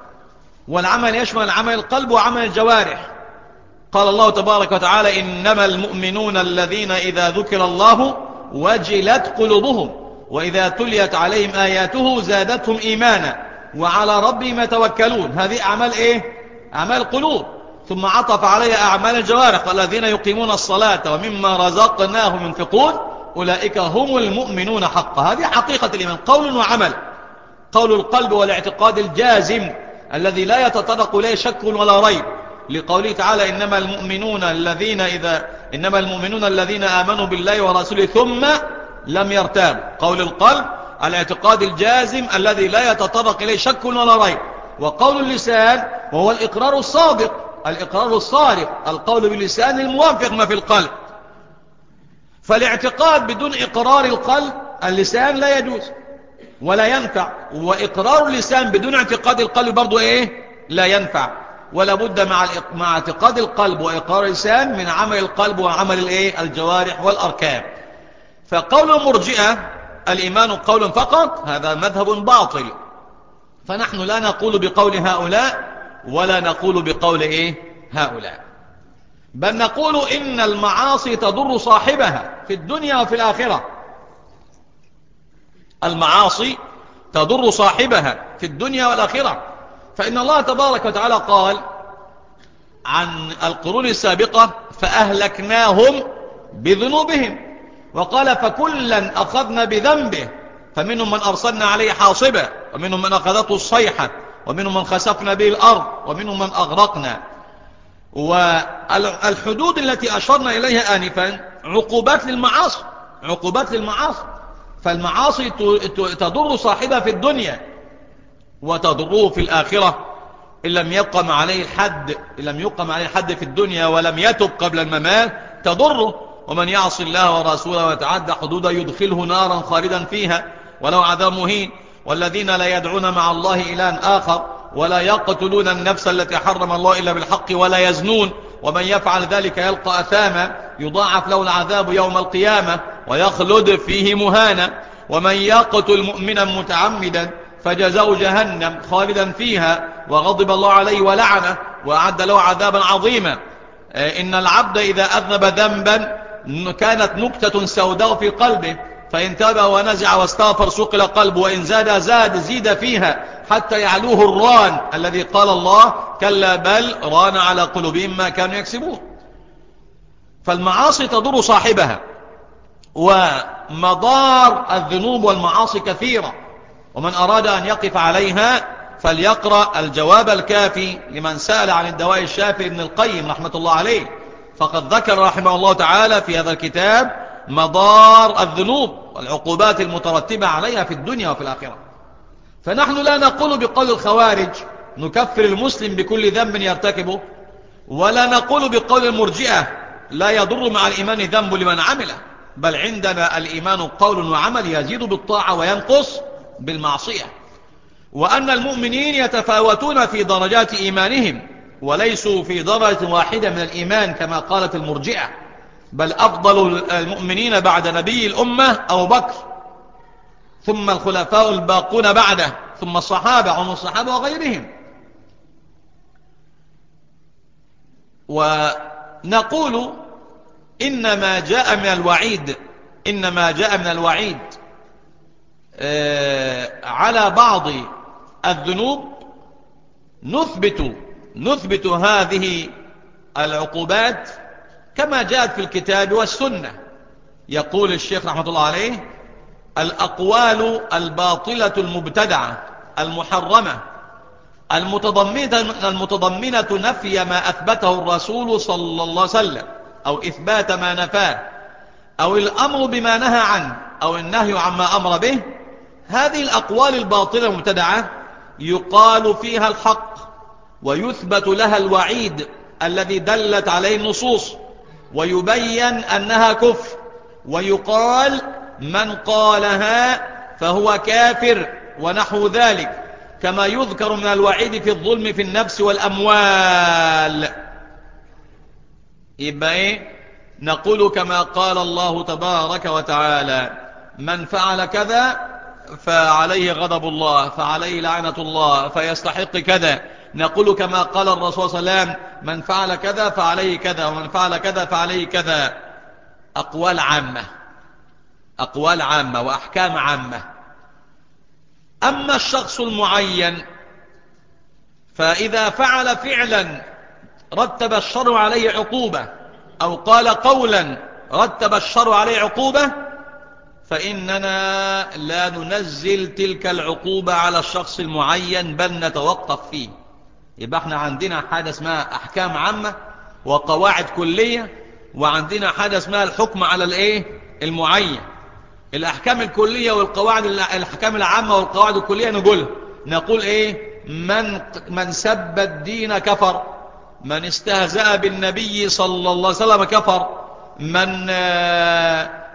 والعمل يشمل عمل القلب وعمل الجوارح. قال الله تبارك وتعالى إنما المؤمنون الذين إذا ذكر الله وجلت قلوبهم وإذا تليت عليهم آياته زادتهم إيمانا وعلى ربهم يتوكلون. هذه أعمال إيه؟ أعمال القلوب. ثم عطف عليها أعمال الجوارح الذين يقيمون الصلاة ومما رزقناهم ينفقون أولئك هم المؤمنون حقا. هذه حقيقة الإيمان قول وعمل. قول القلب والاعتقاد الجازم الذي لا يتطرق إليه شك ولا ريب، لقوله تعالى إنما المؤمنون الذين إذا إنما المؤمنون الذين آمنوا بالله ورسوله ثم لم يرتابوا. قول القلب الاعتقاد الجازم الذي لا يتطرق إليه شك ولا ريب. وقول اللسان وهو الإقرار الصادق الإقرار الصارق، القول باللسان الموافق ما في القلب. فالاعتقاد بدون إقرار القلب اللسان لا يجوز ولا ينفع، وإقرار اللسان بدون اعتقاد القلب برضو إيه لا ينفع، ولا بد مع مع اعتقاد القلب وإقرار اللسان من عمل القلب وعمل الإيه الجوارح والأركان. فقول المرجئة الإيمان قول فقط هذا مذهب باطل، فنحن لا نقول بقول هؤلاء ولا نقول بقول إيه هؤلاء، بل نقول إن المعاصي تضر صاحبها في الدنيا وفي الآخرة. المعاصي تضر صاحبها في الدنيا والآخرة، فإن الله تبارك وتعالى قال عن القرون السابقة فأهلكناهم بذنوبهم، وقال فكلا أخذنا بذنبه، فمنهم من أرسلنا عليه حاصبا، ومنهم من أخذته الصيحة، ومنهم من خسفنا به الأرض، ومنهم من أغرقنا. والحدود التي أشرنا إليها آنفا عقوبات للمعاصي، عقوبات للمعاصي، فالمعاصي تضر صاحبها في الدنيا وتضره في الآخرة إن لم يقم عليه الحد، إن لم يقم عليه الحد في الدنيا ولم يتب قبل الممات تضره. ومن يعص الله ورسوله ويتعدى حدوده يدخله نارا خالدا فيها ولو عذاب مهين. والذين لا يدعون مع الله إلها آخر ولا يقتلون النفس التي حرم الله إلا بالحق ولا يزنون ومن يفعل ذلك يلقى أثاما يضاعف له العذاب يوم القيامة ويخلد فيه مهانا. ومن يقتل مؤمنا متعمدا فجزاؤه جهنم خالدا فيها وغضب الله عليه ولعنه وأعد له عذابا عظيما. إن العبد إذا أذنب ذنبا كانت نكتة سوداء في قلبه فإن تاب ونزع واستغفر سقل قلبه، وإن زاد زاد زيد فيها حتى يعلوه الران الذي قال الله كلا بل ران على قلوبهم ما كانوا يكسبون. فالمعاصي تضر صاحبها، ومضار الذنوب والمعاصي كثيرة، ومن أراد أن يقف عليها فليقرأ الجواب الكافي لمن سأل عن الدواء الشافي ابن القيم رحمة الله عليه، فقد ذكر رحمه الله تعالى في هذا الكتاب مضار الذنوب والعقوبات المترتبة عليها في الدنيا وفي الآخرة. فنحن لا نقول بقول الخوارج نكفر المسلم بكل ذنب يرتكبه، ولا نقول بقول المرجئة لا يضر مع الإيمان ذنب لمن عمله، بل عندنا الإيمان قول وعمل يزيد بالطاعة وينقص بالمعصية، وأن المؤمنين يتفاوتون في درجات إيمانهم وليسوا في درجة واحدة من الإيمان كما قالت المرجئة، بل أفضل المؤمنين بعد نبي الأمة أبو بكر، ثم الخلفاء الباقون بعده، ثم الصحابة عن الصحابة وغيرهم. ونقول إنما جاء من الوعيد إنما جاء من الوعيد على بعض الذنوب نثبت نثبت هذه العقوبات كما جاءت في الكتاب والسنة. يقول الشيخ رحمة الله عليه الأقوال الباطلة المبتدعة المحرمة المتضمنة, المتضمنة نفي ما أثبته الرسول صلى الله عليه وسلم أو إثبات ما نفاه أو الأمر بما نهى عنه أو النهي عما أمر به، هذه الأقوال الباطلة المبتدعة يقال فيها الحق ويثبت لها الوعيد الذي دلت عليه النصوص، ويبين أنها كفر، ويقال من قالها فهو كافر ونحو ذلك، كما يذكر من الوعيد في الظلم في النفس والأموال. يبقى إيه؟ نقول كما قال الله تبارك وتعالى من فعل كذا فعليه غضب الله فعليه لعنة الله فيستحق كذا. نقول كما قال الرسول صلى الله عليه وسلم من فعل كذا فعليه كذا ومن فعل كذا فعليه كذا. أقوال عامة أقوال عامة وأحكام عامة. أما الشخص المعين فإذا فعل فعلا رتب الشرع عليه عقوبة أو قال قولا رتب الشرع عليه عقوبة فإننا لا ننزل تلك العقوبة على الشخص المعين بل نتوقف فيه. يبقى احنا عندنا حاجة اسمها أحكام عامة وقواعد كلية، وعندنا حاجة اسمها الحكم على الايه المعين. الأحكام الكلية والقواعد الأحكام العامة والقواعد الكلية نقول نقول ايه من من سب الدين كفر، من استهزأ بالنبي صلى الله عليه وسلم كفر، من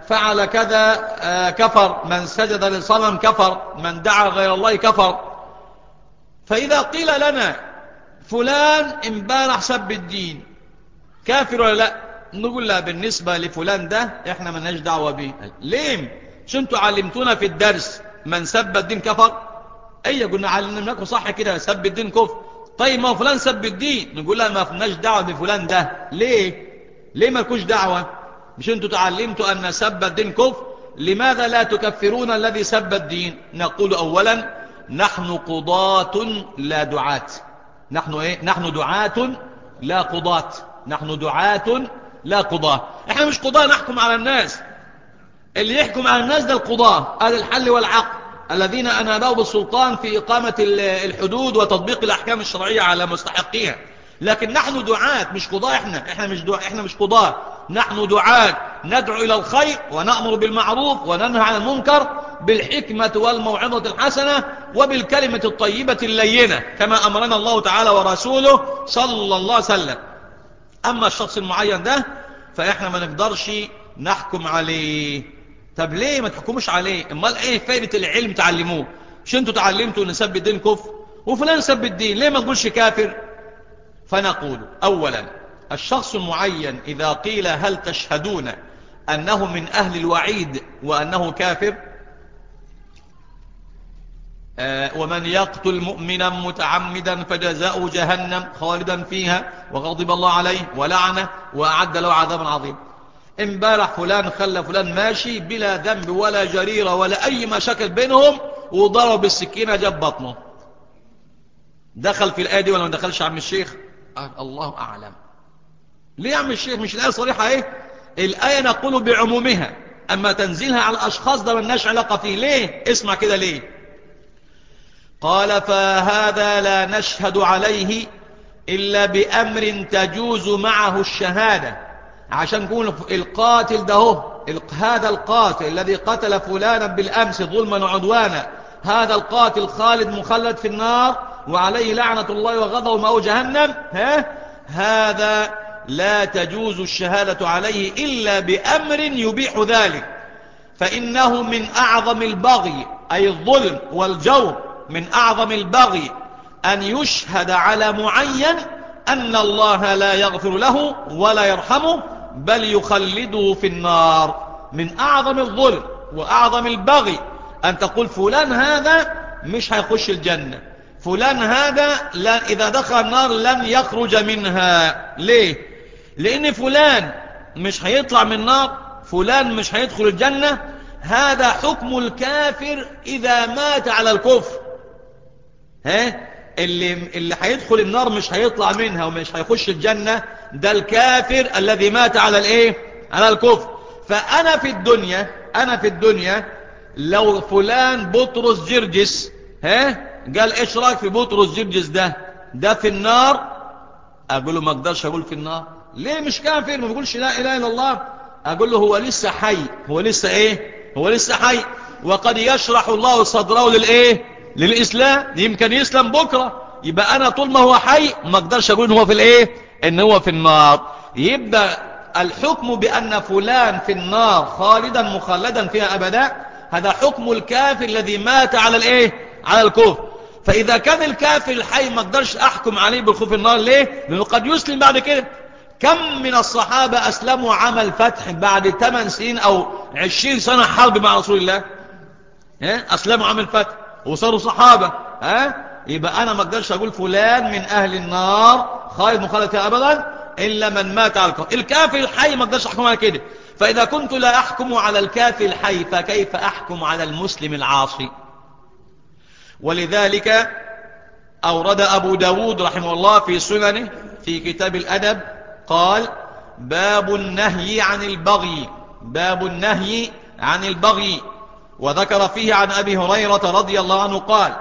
فعل كذا آه كفر، من سجد للصنم كفر، من دعا غير الله كفر. فإذا قيل لنا فلان امبارح سب الدين كافر ولا لا، نقول لا بالنسبة لفلان ده احنا ملناش دعوة به. ليه؟ شو انتوا علمتونا في الدرس من سب الدين كفر؟ ايه قلنا علمناكم صح كده سب الدين كفر. طيب ما فلان سب الدين، نقول لا ما فيناش دعوة بفلان ده. ليه؟ ليه ما لكوش دعوة؟ مش انتوا تعلمتوا ان سب الدين كفر؟ لماذا لا تكفرون الذي سب الدين؟ نقول اولا نحن قضاة لا دعاة. نحن ايه؟ نحن دعاة لا قضاة. نحن دعاة لا قضاة. احنا مش قضاة نحكم على الناس، اللي يحكم على الناس ده القضاة أهل الحل والعقل الذين أنابوا بالسلطان في إقامة الحدود وتطبيق الأحكام الشرعية على مستحقيها. لكن نحن دعاة مش قضاة. احنا احنا مش دعاة، احنا مش قضاة، نحن دعاة ندعو إلى الخير ونأمر بالمعروف وننهى عن المنكر بالحكمة والموعظة الحسنة وبالكلمة الطيبة اللينة كما أمرنا الله تعالى ورسوله صلى الله عليه وسلم. أما الشخص المعين ده فإحنا ما نقدرش نحكم عليه. طب ليه ما تحكموش عليه؟ امال ايه فائدة العلم تعلموه؟ مش انتوا تعلمتوا ان سب الدين كفر وفلان سب الدين، ليه ما نقولش كافر؟ فنقول اولا الشخص المعين اذا قيل هل تشهدون انه من اهل الوعيد وانه كافر؟ آه ومن يقتل مؤمنا متعمدا فجزاؤه جهنم خالدا فيها وغضب الله عليه ولعنه واعد له عذابا عظيما. امبارح فلان خلى فلان ماشي بلا ذنب ولا جريرة ولا اي مشاكل بينهم وضرب بالسكينة جاب بطنه، دخل في الآية دي ولا ما دخلش عم الشيخ؟ آه الله اعلم. ليه يا عم الشيخ؟ مش الآية صريحة ايه؟ الآية نقول بعمومها، اما تنزيلها على الاشخاص ده ملناش علاقة فيه. ليه؟ اسمع كده ليه. قال فهذا لا نشهد عليه الا بامر تجوز معه الشهادة. عشان نقول القاتل ده هو هذا القاتل الذي قتل فلانا بالأمس ظلما وعدوانا، هذا القاتل خالد مخلد في النار وعليه لعنة الله وغضبه ومأوى جهنم، ها هذا لا تجوز الشهادة عليه إلا بأمر يبيح ذلك، فإنه من أعظم البغي أي الظلم والجور، من أعظم البغي أن يشهد على معين أن الله لا يغفر له ولا يرحمه بل يخلده في النار. من أعظم الظلم وأعظم البغي أن تقول فلان هذا مش هيخش الجنة، فلان هذا إذا دخل النار لن يخرج منها. ليه؟ لأن فلان مش هيطلع من النار، فلان مش هيدخل الجنة، هذا حكم الكافر إذا مات على الكفر. ها؟ اللي اللي هيدخل النار مش هيطلع منها ومش هيخش الجنة، ده الكافر الذي مات على الايه؟ على الكفر. فانا في الدنيا انا في الدنيا لو فلان بطرس جرجس ها قال ايش رايك في بطرس جرجس ده ده في النار، اقول له ما اقدرش اقول في النار. ليه؟ مش كافر، ما بيقولش لا اله الا الله. اقول له هو لسه حي، هو لسه ايه؟ هو لسه حي، وقد يشرح الله صدره للايه؟ للإسلام، يمكن يسلم بكرة. يبقى أنا طول ما هو حي ما اقدرش أقول إن هو في الإيه؟ إن هو في النار. يبقى الحكم بأن فلان في النار خالدا مخلدا فيها أبدا، هذا حكم الكافر الذي مات على الإيه؟ على الكفر. فإذا كان الكافر الحي ما اقدرش أحكم عليه بالخوف النار. ليه؟ لأنه قد يسلم بعد كده. كم من الصحابة أسلموا عمل فتح بعد ثمان سنين أو عشرين سنة حرب مع رسول الله، أسلموا عمل فتح وصاروا صحابة. ها يبقى انا ما اقدرش اقول فلان من اهل النار خالد مخلد فيها ابدا الا من مات على الكفر. الكافر الحي ما اقدرش احكم على كده. فاذا كنت لا احكم على الكافر الحي فكيف احكم على المسلم العاصي؟ ولذلك اورد ابو داود رحمه الله في سننه في كتاب الادب قال باب النهي عن البغي، باب النهي عن البغي. وذكر فيه عن أبي هريرة رضي الله عنه قال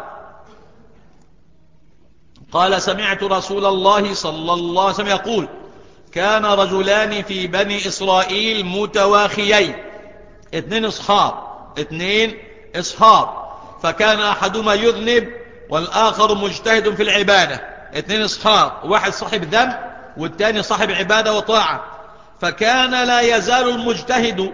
قال سمعت رسول الله صلى الله عليه وسلم يقول كان رجلان في بني إسرائيل متواخيين، اثنين اصحاب اثنين اصحاب فكان أحدهما يذنب والآخر مجتهد في العبادة. اثنين اصحاب، واحد صاحب ذنب والثاني صاحب عبادة وطاعة. فكان لا يزال المجتهد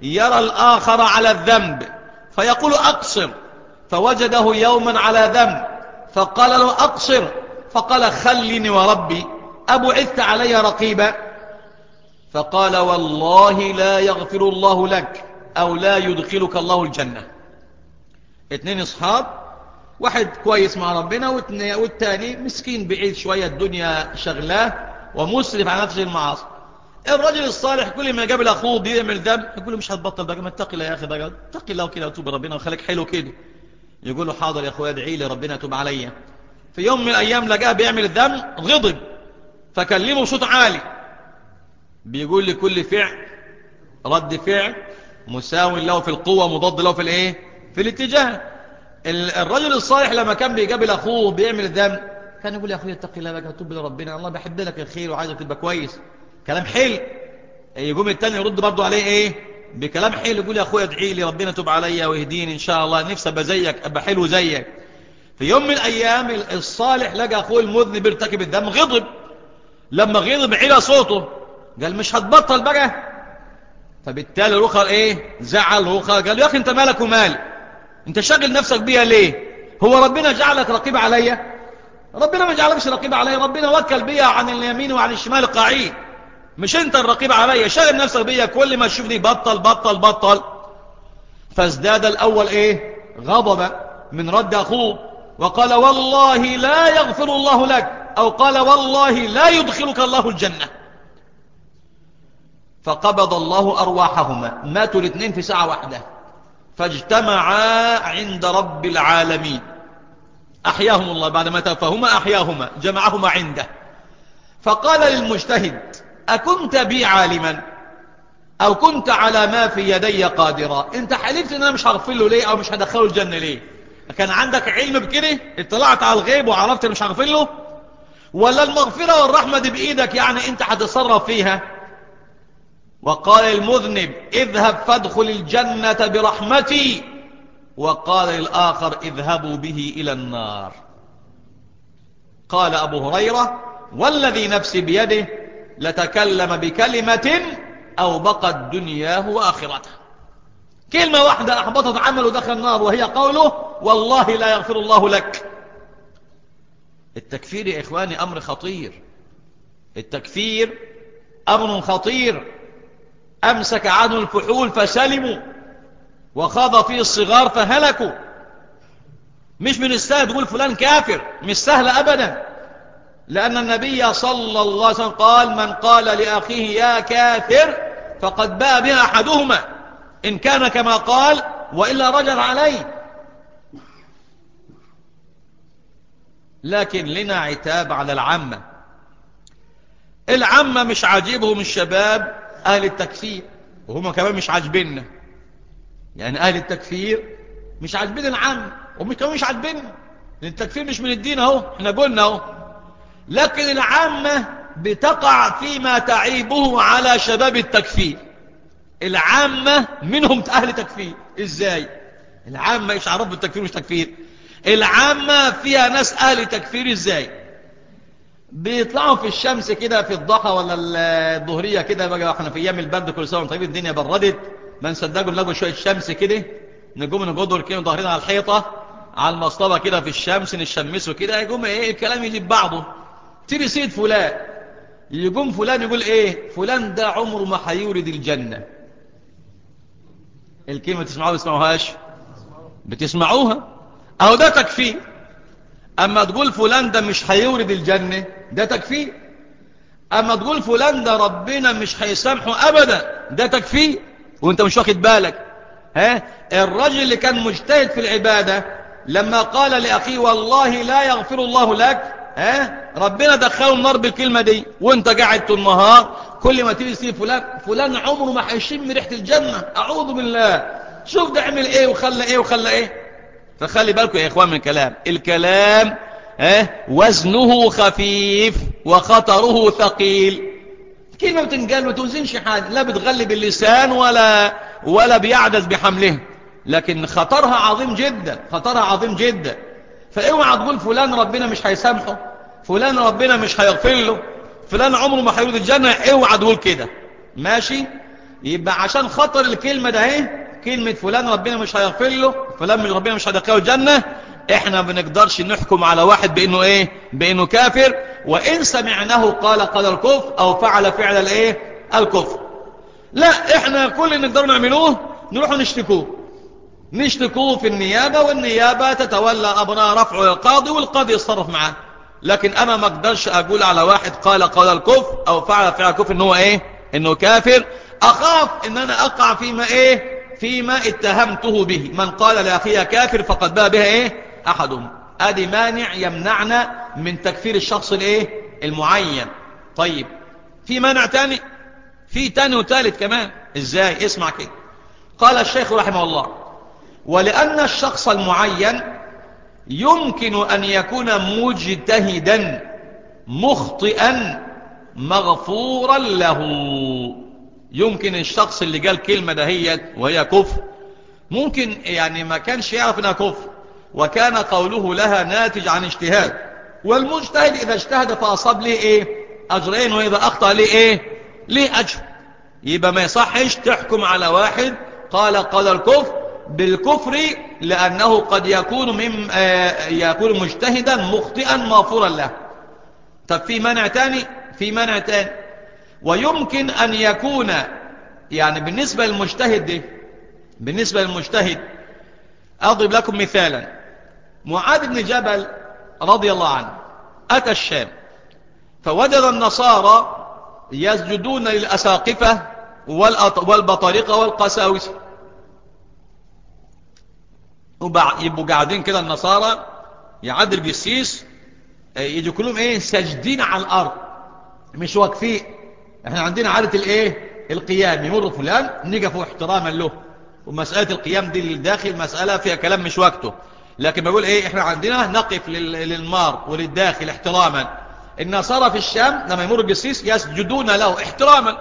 يرى الآخر على الذنب فيقول أقصر، فوجده يوما على ذنب فقال له أقصر، فقال خلني وربي أبعثت علي رقيبا؟ فقال والله لا يغفر الله لك أو لا يدخلك الله الجنة. اتنين اصحاب، واحد كويس مع ربنا والتاني مسكين بعيد شوية، الدنيا شغلاه ومسرف على نفسه المعاصي. الرجل الصالح كل ما جاب لاخوه بيعمل ذنب يقول له مش هتبطل بقى، ما اتقي الله يا اخي بقى، اتقي الله وكده وتوب ربنا وخليك حلو كده. يقول له حاضر يا اخويا ادعي لي ربنا يتوب عليا. في يوم من الايام لقاه بيعمل الذنب غضب فكلمه بصوت عالي، بيقول لكل فعل رد فعل مساوي له في القوة مضاد له في الايه، في الاتجاه. الرجل الصالح لما كان بيقابل اخوه بيعمل الذنب كان يقول يا اخويا اتقي الله بقى توب لربنا، الله بحب لك الخير وعايزك تبقى كويس، كلام حلو. يقوم التاني يرد برضه عليه ايه، بكلام حلو، يقول يا اخويا ادعي لي ربنا توب عليا ويهديني ان شاء الله، نفسي ابقى زيك، ابقى حلو زيك. في يوم من الايام الصالح لقى اخوه المذنب بيرتكب الذنب غضب، لما غضب علا صوته قال مش هتبطل بقى. فبالتالي الاخر ايه، زعل الاخر قال يا اخي انت مالك ومال، انت شاغل نفسك بيها ليه؟ هو ربنا جعلك رقيب عليا؟ ربنا ما جعلكش رقيب عليا، ربنا وكل بيا عن اليمين وعن الشمال قاعين، مش انت الرقيب عليا، شاغل نفسك بيا، كل ما تشوفني بطل بطل بطل. فازداد الاول ايه، غضبا من رد اخوه وقال والله لا يغفر الله لك، او قال والله لا يدخلك الله الجنة. فقبض الله ارواحهما، ماتوا الاثنين في ساعة واحدة، فاجتمعا عند رب العالمين، احياهم الله بعد ما توفاهما، احياهما جمعهما عنده. فقال للمجتهد اكنت بي عالما او كنت على ما في يدي قادرا؟ انت حلفت ان انا مش هغفر له ليه او مش هدخله الجنة ليه؟ كان عندك علم بكده، اطلعت على الغيب وعرفت ان مش هغفر له؟ ولا المغفرة والرحمة دي بايدك يعني انت هتتصرف فيها؟ وقال المذنب اذهب فادخل الجنة برحمتي، وقال للآخر اذهبوا به إلى النار. قال أبو هريرة والذي نفسي بيده لتكلم بكلمة أو بقت دنياه وآخرته، كلمة واحدة أحبطت عمله دخل النار، وهي قوله والله لا يغفر الله لك. التكفير يا إخواني أمر خطير، التكفير أمر خطير، أمسك عنه الفحول فسلموا وخاض فيه الصغار فهلكوا. مش من السهل تقول فلان كافر، مش سهل أبدا، لأن النبي صلى الله عليه وسلم قال من قال لأخيه يا كافر فقد باء بها أحدهما إن كان كما قال وإلا رجل عليه. لكن لنا عتاب على العامة، العامة مش عاجبهم الشباب أهل التكفير، وهم كمان مش عاجبيننا، يعني أهل التكفير مش عاجبين العامة، وهم كمان مش عاجبيننا، لأن التكفير مش من الدين اهو، احنا قلنا اهو. لكن العامة بتقع فيما تعيبه على شباب التكفير، العامة منهم أهل تكفير. ازاي العامة ايش عرفوا التكفير مش تكفير؟ العامة فيها ناس أهل تكفير ازاي؟ بيطلعوا في الشمس كده في الضحى ولا الظهرية كده، بقى احنا في ايام البرد كل سنة طيب الدنيا بردت، ما نصدقوا نلاقوا شوية شمس كده، نقوم نقعدوا كده ظهرنا على الحيطة على المصطبة كده في الشمس نشمسوا كده، يقوم ايه الكلام يجيب بعضه، تيجي سيد فلان يقوم فلان يقول ايه فلان ده عمره ما هيورد الجنة. الكلمة تسمعوها بتسمعوهاش؟ بتسمعوها، اهو ده تكفير. اما تقول فلان ده مش هيورد الجنة ده تكفير، اما تقول فلان ده ربنا مش هيسامحه ابدا ده تكفير وانت مش واخد بالك. ها الرجل اللي كان مجتهد في العبادة لما قال لأخيه والله لا يغفر الله لك، ها ربنا دخله النار بالكلمة دي، وانت قاعد طول النهار كل ما تيجي تسيب فلان فلان عمره ما هيشم ريحة الجنة، اعوذ بالله، شوف ده عمل ايه وخلى ايه وخلى ايه. فخلي بالكم يا اخوان من الكلام، الكلام ها وزنه خفيف وخطره ثقيل، كلمة بتنقال ما توزنش حاجة، لا بتغلب اللسان ولا ولا بيعدز بحمله، لكن خطرها عظيم جدا، خطرها عظيم جدا. فاوعى تقول فلان ربنا مش هيسامحه، فلان ربنا مش هيغفر له، فلان عمره ما هيرد الجنة، اوعى تقول كده، ماشي. يبقى عشان خاطر الكلمة ده ايه، كلمة فلان ربنا مش هيغفر له، فلان مش ربنا مش هيدخله الجنة، احنا ما بنقدرش نحكم على واحد بانه ايه، بانه كافر، وان سمعناه قال قال الكفر او فعل فعل الايه، الكفر. لا، احنا كل اللي نقدر نعملوه نروح نشتكوه نشتكوه في النيابة، والنيابة تتولى أمرها رفعه للقاضي، والقاضي يتصرف معاه. لكن أنا ما اقدرش أقول على واحد قال قول الكفر أو فعل فعل الكفر إنه إيه، إنه كافر. أخاف إن أنا أقع فيما إيه، فيما اتهمته به. من قال لأخيه كافر فقد باء بها إيه، أحدهم. أدي مانع يمنعنا من تكفير الشخص الإيه، المعين. طيب، في مانع تاني، في تاني وتالت كمان. إزاي؟ اسمع كده. قال الشيخ رحمه الله: ولأن الشخص المعين يمكن أن يكون مجتهدا مخطئا مغفورا له. يمكن الشخص اللي قال كلمة دهيت وهي كفر، ممكن يعني ما كانش يعرف انها كفر، وكان قوله لها ناتج عن اجتهاد. والمجتهد إذا اجتهد فأصاب ليه ايه، أجرين، وإذا أخطأ ليه ايه، ليه أجر. يبقى ما يصحش تحكم على واحد قال قال الكفر بالكفر، لأنه قد يكون من يكون مجتهدا مخطئا مغفورا له. طب في منع تاني، في منع تاني. ويمكن أن يكون يعني بالنسبة للمجتهد ده، بالنسبة للمجتهد أضرب لكم مثالا. معاذ بن جبل رضي الله عنه أتى الشام، فوجد النصارى يسجدون للأساقفة والبطارقة والقساوسة، يبقوا قاعدين كده النصارى يعدل بالسيس، يجوا كلهم ايه، ساجدين على الارض مش واقفين. احنا عندنا عادة الايه، القيام، يمر فلان نقفوا احتراما له، ومسألة القيام دي للداخل مسألة فيها كلام مش وقته. لكن بقول ايه، احنا عندنا نقف للمار وللداخل احتراما. النصارى في الشام لما يمر بالسيس يسجدون له احتراما.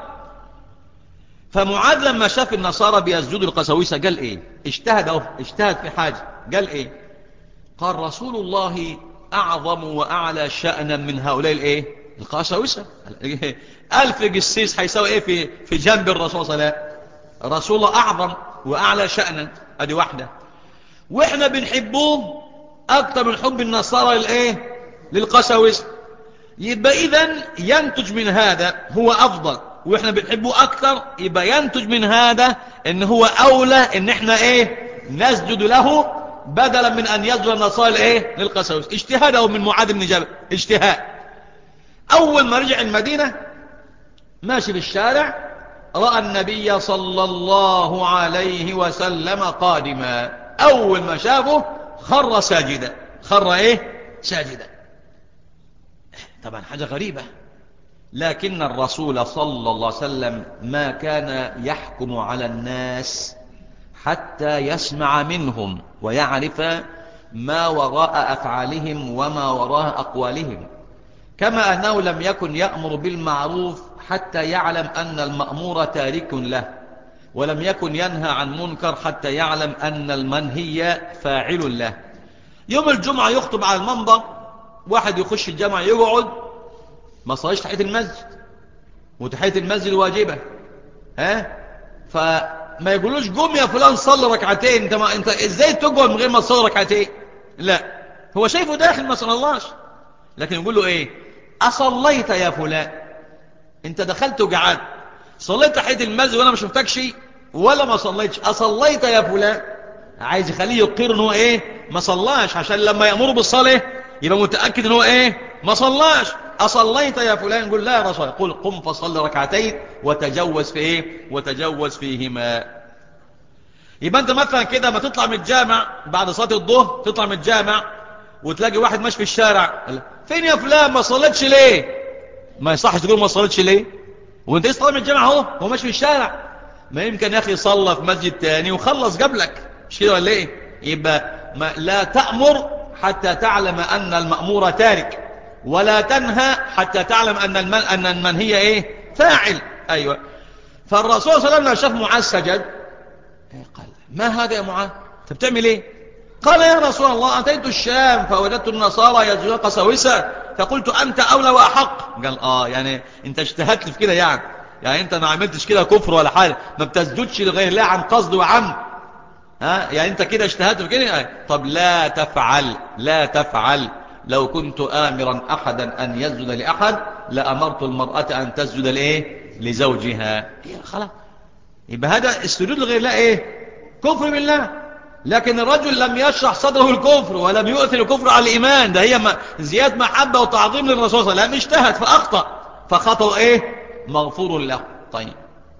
فمعاذ لما شاف النصارى بيسجدوا القساوسة قال ايه، اجتهد اهو، اجتهد في حاجة. قال ايه؟ قال رسول الله اعظم واعلى شأنا من هؤلاء الايه، القساوسة. الف قسيس هيساوي ايه في في جنب الرسول صلى الله عليه وسلم؟ رسول الله اعظم واعلى شأنا، ادي واحدة. واحنا بنحبوه اكتر من حب النصارى للايه، للقساوسة. يبقى اذا ينتج من هذا هو افضل، واحنا بنحبه اكتر، يبقى ينتج من هذا ان هو اولى ان احنا ايه، نسجد له بدلا من ان يسجد النصارى ايه، للقساوسة. اجتهاده من معاذ بن جبل، اجتهاد. اول ما رجع المدينة ماشي في الشارع، رأى النبي صلى الله عليه وسلم قادما. اول ما شافه خر ساجدا، خر ايه، ساجدا. طبعا حاجة غريبة. لكن الرسول صلى الله عليه وسلم ما كان يحكم على الناس حتى يسمع منهم ويعرف ما وراء أفعالهم وما وراء أقوالهم، كما أنه لم يكن يأمر بالمعروف حتى يعلم أن المأمور تارك له، ولم يكن ينهى عن منكر حتى يعلم أن المنهي فاعل له. يوم الجمعة يخطب على المنبر، واحد يخش الجامع يقعد ما صليش تحية المسجد، وتحية المسجد واجبة، ها، فما يقولوش قوم يا فلان صلي ركعتين، انت ما انت ازاي تقعد من غير ما تصلي ركعتين؟ لا، هو شايفه داخل ما صلاش، لكن يقول له ايه، اصليت يا فلان؟ انت دخلت وقعدت، صليت تحية المسجد وانا ما شفتكش ولا ما صليتش، اصليت يا فلان؟ عايز يخليه يقر ان هو ايه، ما صلاش، عشان لما يأمره بالصلاة يبقى متأكد ان هو ايه، ما صلاش. أصليت يا فلان؟ يقول لا يا رسول الله. يقول قم فصل ركعتين وتجوز في ايه، وتجوز فيهما. يبقى انت مثلا كده ما تطلع من الجامع بعد صلاة الظهر، تطلع من الجامع وتلاقي واحد ماشي في الشارع، فين يا فلان ما صليتش ليه؟ ما يصحش تقول ما صليتش ليه وانت لسه طالع من الجامع اهو، هو ماشي في الشارع. ما يمكن يا اخي صلى في مسجد تاني وخلص قبلك، مش كده ولا ايه؟ يبقى ما لا تأمر حتى تعلم ان المأمور تارك، ولا تنهى حتى تعلم أن المن... أن المنهي إيه، فاعل. أيوة. فالرسول صلى الله عليه وسلم لما شاف معاذ سجد قال ما هذا يا معاذ، أنت بتعمل إيه؟ قال يا رسول الله أتيت الشام فوجدت النصارى يسجدون قساوسة فقلت أنت أولى وأحق. قال آه يعني أنت اجتهدت في كده يعني. يعني انت ما عملتش كده كفر ولا حاجة، ما بتسجدش لغير الله عن قصد وعمد، ها يعني انت كده اجتهدت في كده. طب لا تفعل، لا تفعل. لو كنت آمرا أحدا أن يسجد لأحد لأمرت المرأة أن تسجد لإيه؟ لزوجها. خلاص، يبقى هذا السجود لغير الله إيه؟ كفر بالله. لكن الرجل لم يشرح صدره الكفر ولم يؤثر الكفر على الإيمان، ده هي زيادة محبة وتعظيم للرسول صلى الله عليه وسلم، اجتهد فأخطأ، فخطأ إيه؟ مغفور له. طيب،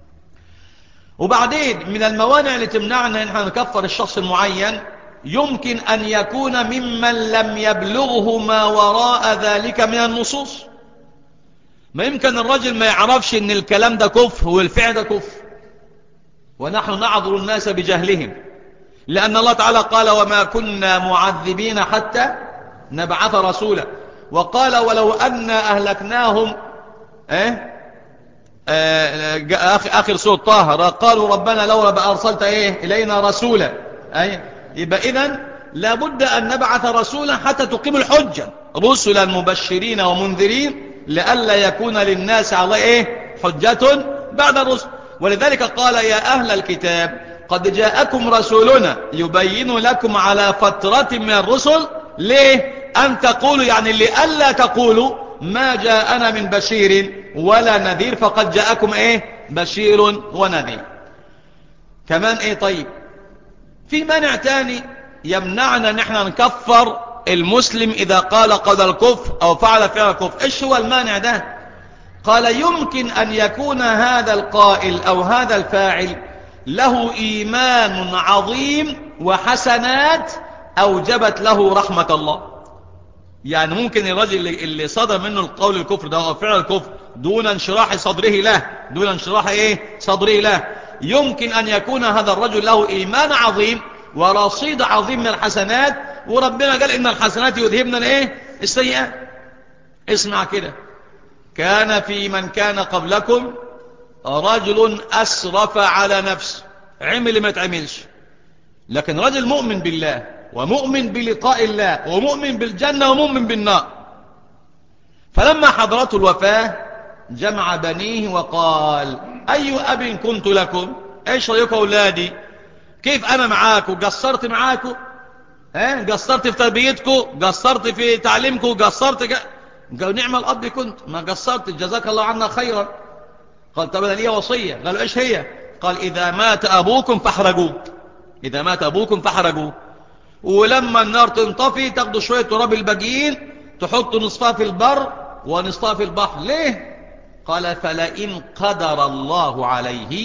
وبعدين من الموانع اللي تمنعنا ان احنا نكفر الشخص المعين، يمكن ان يكون ممن لم يبلغه ما وراء ذلك من النصوص. ما يمكن الرجل ما يعرفش ان الكلام ده كفر والفعل ده كفر، ونحن نعذر الناس بجهلهم، لان الله تعالى قال وما كنا معذبين حتى نبعث رسولا، وقال ولو أن أهلكناهم ايه آخر, آخر سورة طه قالوا ربنا لولا أرسلت إيه إلينا رسولا. أي يبقى إذن لابد أن نبعث رسولا حتى تقيم الحجة، رسلا مبشرين ومنذرين لئلا يكون للناس على إيه حجة بعد الرسل. ولذلك قال يا أهل الكتاب قد جاءكم رسولنا يبين لكم على فترة من الرسل ليه أن تقولوا، يعني لئلا تقولوا ما جاءنا من بشير ولا نذير فقد جاءكم ايه بشير ونذير. كمان ايه طيب، في مانع تاني يمنعنا نحن نكفر المسلم اذا قال قول الكفر او فعل فعل الكفر. ايش هو المانع ده؟ قال يمكن ان يكون هذا القائل او هذا الفاعل له ايمان عظيم وحسنات اوجبت له رحمة الله. يعني ممكن الرجل اللي صدر منه القول الكفر ده او فعل الكفر دون انشراح صدره له، دون انشراح ايه صدره له، يمكن ان يكون هذا الرجل له ايمان عظيم ورصيد عظيم من الحسنات، وربنا قال ان الحسنات يذهبن الايه السيئات. اسمع كده، كان في من كان قبلكم رجل اسرف على نفسه، عمل ما تعملش، لكن رجل مؤمن بالله ومؤمن بلقاء الله ومؤمن بالجنة ومؤمن بالنار، فلما حضرته الوفاة جمع بنيه وقال أي أب كنت لكم، ايش رأيكم أولادي، كيف أنا معاكم، قصرت معاكم، ها قصرت في تربيتكم، قصرت في تعليمكم، قصرت ك... قالوا نعم الأب كنت ما قصرت جزاك الله عنا خيرا. قال طب أنا لي وصية، قالوا ايش هي؟ قال إذا مات أبوكم فاحرقوه، إذا مات أبوكم فاحرقوه، ولما النار تنطفي تاخدوا شوية تراب الباقيين تحطوا نصفها في البر ونصفها في البحر. ليه؟ قال فلئن قدر الله عليه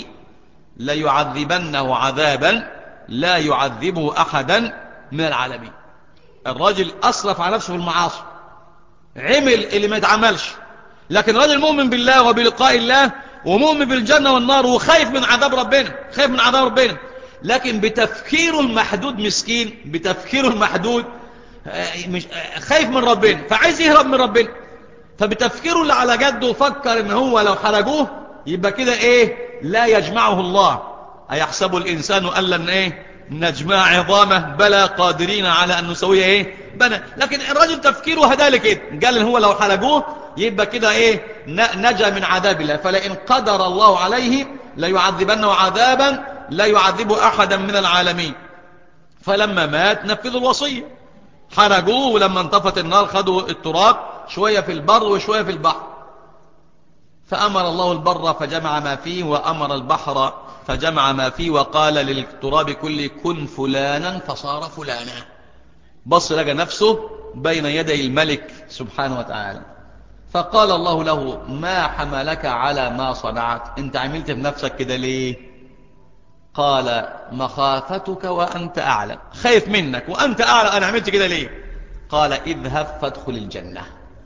ليعذبنه عذابا لا يعذبه أحدا من العالمين. الراجل أسرف على نفسه في المعاصي، عمل اللي ما يتعملش، لكن راجل مؤمن بالله وبلقاء الله ومؤمن بالجنة والنار وخايف من عذاب ربنا، خايف من عذاب ربنا، لكن بتفكيره المحدود مسكين، بتفكيره المحدود مش خايف من ربنا فعايز يهرب من ربنا، فبتفكيره اللي على جده فكر ان هو لو حرجوه يبقى كده ايه لا يجمعه الله. ايحسب الانسان ان لن ايه نجمع عظامه بلى قادرين على ان نسويه ايه بنى. لكن الراجل تفكيره هدالك كده، قال ان هو لو حرجوه يبقى كده ايه نجا من عذاب الله، فلئن قدر الله عليه ليعذبنه عذابا لا يعذب أحدا من العالمين. فلما مات نفذوا الوصية، حرقوه، ولما انطفت النار خدوا التراب شوية في البر وشوية في البحر. فأمر الله البر فجمع ما فيه وأمر البحر فجمع ما فيه، وقال للتراب كل كن فلانا فصار فلانا. بص لقى نفسه بين يدي الملك سبحانه وتعالى، فقال الله له ما حملك على ما صنعت، انت عملت بنفسك كده ليه؟ قال مخافتك وأنت أعلم، خايف منك وأنت أعلم أنا عملت كده ليه. قال اذهب فادخل الجنة،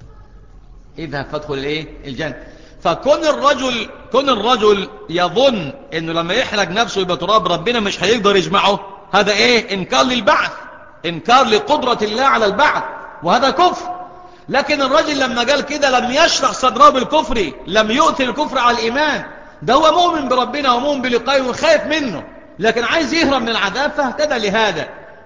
اذهب فادخل الايه الجنة. فكون الرجل كون الرجل يظن انه لما يحرق نفسه يبقى تراب ربنا مش هيقدر يجمعه، هذا ايه انكار للبعث، انكار لقدرة الله على البعث، وهذا كفر. لكن الرجل لما قال كده لم يشرح صدره بالكفر، لم يؤثر الكفر على الإيمان، ده هو مؤمن بربنا ومؤمن بلقائه وخايف منه، لكن عايز يهرب من العذاب فاهتدى لهذا،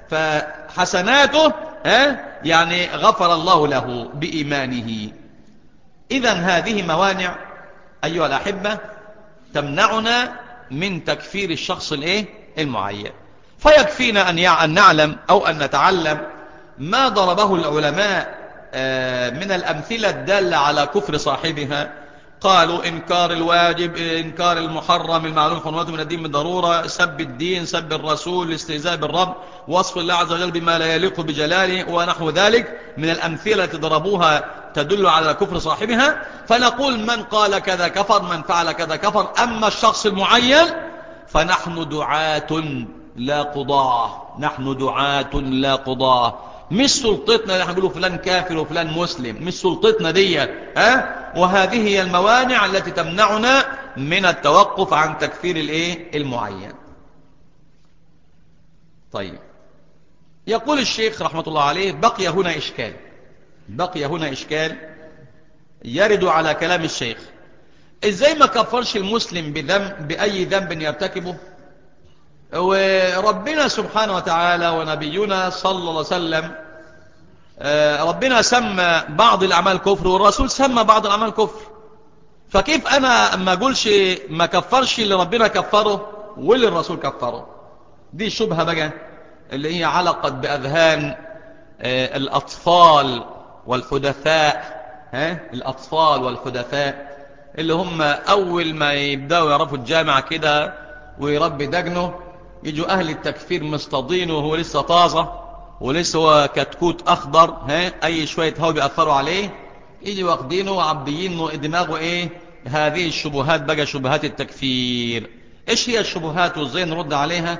فحسناته ها يعني غفر الله له بإيمانه. إذن هذه موانع أيها الأحبة تمنعنا من تكفير الشخص الايه المعين. فيكفينا أن أن نعلم أو أن نتعلم ما ضربه العلماء من الأمثلة الدالة على كفر صاحبها. قالوا إنكار الواجب، إنكار المحرم المعلوم حرمته من الدين بالضرورة، سب الدين، سب الرسول، الاستهزاء بالرب، وصف الله عز وجل بما لا يليق بجلاله ونحو ذلك من الأمثلة التي ضربوها تدل على كفر صاحبها. فنقول من قال كذا كفر، من فعل كذا كفر. أما الشخص المعين فنحن دعاة لا قضاة، نحن دعاة لا قضاة. مش سلطتنا اللي هنقوله فلان كافر وفلان مسلم، مش سلطتنا دي. ها؟ وهذه هي الموانع التي تمنعنا من التوقف عن تكفير الايه المعين. طيب، يقول الشيخ رحمة الله عليه: بقي هنا إشكال، بقي هنا إشكال يرد على كلام الشيخ. ازاي ما كفرش المسلم بذنب بأي ذنب يرتكبه، وربنا سبحانه وتعالى ونبينا صلى الله عليه وسلم ربنا سمى بعض الأعمال كفر والرسول سمى بعض الأعمال كفر، فكيف أنا ما أقولش ما كفرش اللي ربنا كفره واللي الرسول كفره؟ دي شبهة بقى اللي هي علقت بأذهان الأطفال والحدثاء. ها؟ الأطفال والحدثاء اللي هم أول ما يبدأوا يعرفوا الجامعة كده ويربي دجنه، يجوا أهل التكفير مصطادينه وهو لسه طازة ولسه هو كتكوت أخضر، ها؟ أي شوية هوا بيأثروا عليه، يجي واخدينه وعبيينه دماغه إيه؟ هذه الشبهات بقى شبهات التكفير. إيش هي الشبهات وإزاي نرد عليها؟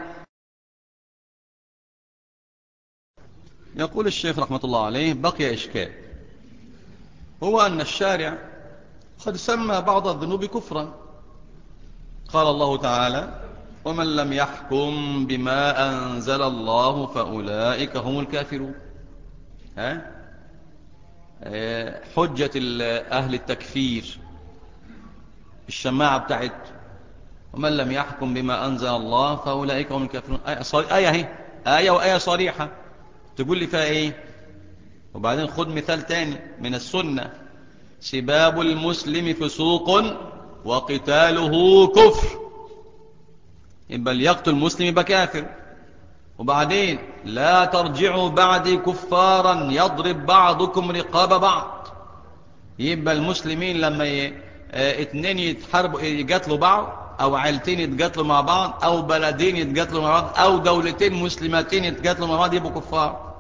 يقول الشيخ رحمة الله عليه: بقي إشكال، هو أن الشارع قد سمى بعض الذنوب كفرا. قال الله تعالى: ومن لم يحكم بما أنزل الله فأولئك هم الكافرون. ها؟ حجة أهل التكفير الشماعة بتاعت ومن لم يحكم بما أنزل الله فأولئك هم الكافرون. آية هي آية وآية صريحة، تقول لي فيها إيه؟ وبعدين خد مثال تاني من السنة: سباب المسلم فسوق وقتاله كفر. يبقى اللي يقتل المسلم يبقى كافر. وبعدين لا ترجعوا بعدي كفارا يضرب بعضكم رقاب بعض. يبقى المسلمين لما ي... اه اتنين يتحاربوا يقاتلوا بعض، او عيلتين يتقاتلوا مع بعض، او بلدين يتقاتلوا مع بعض، او دولتين مسلمتين يتقاتلوا مع بعض، يبقوا كفار.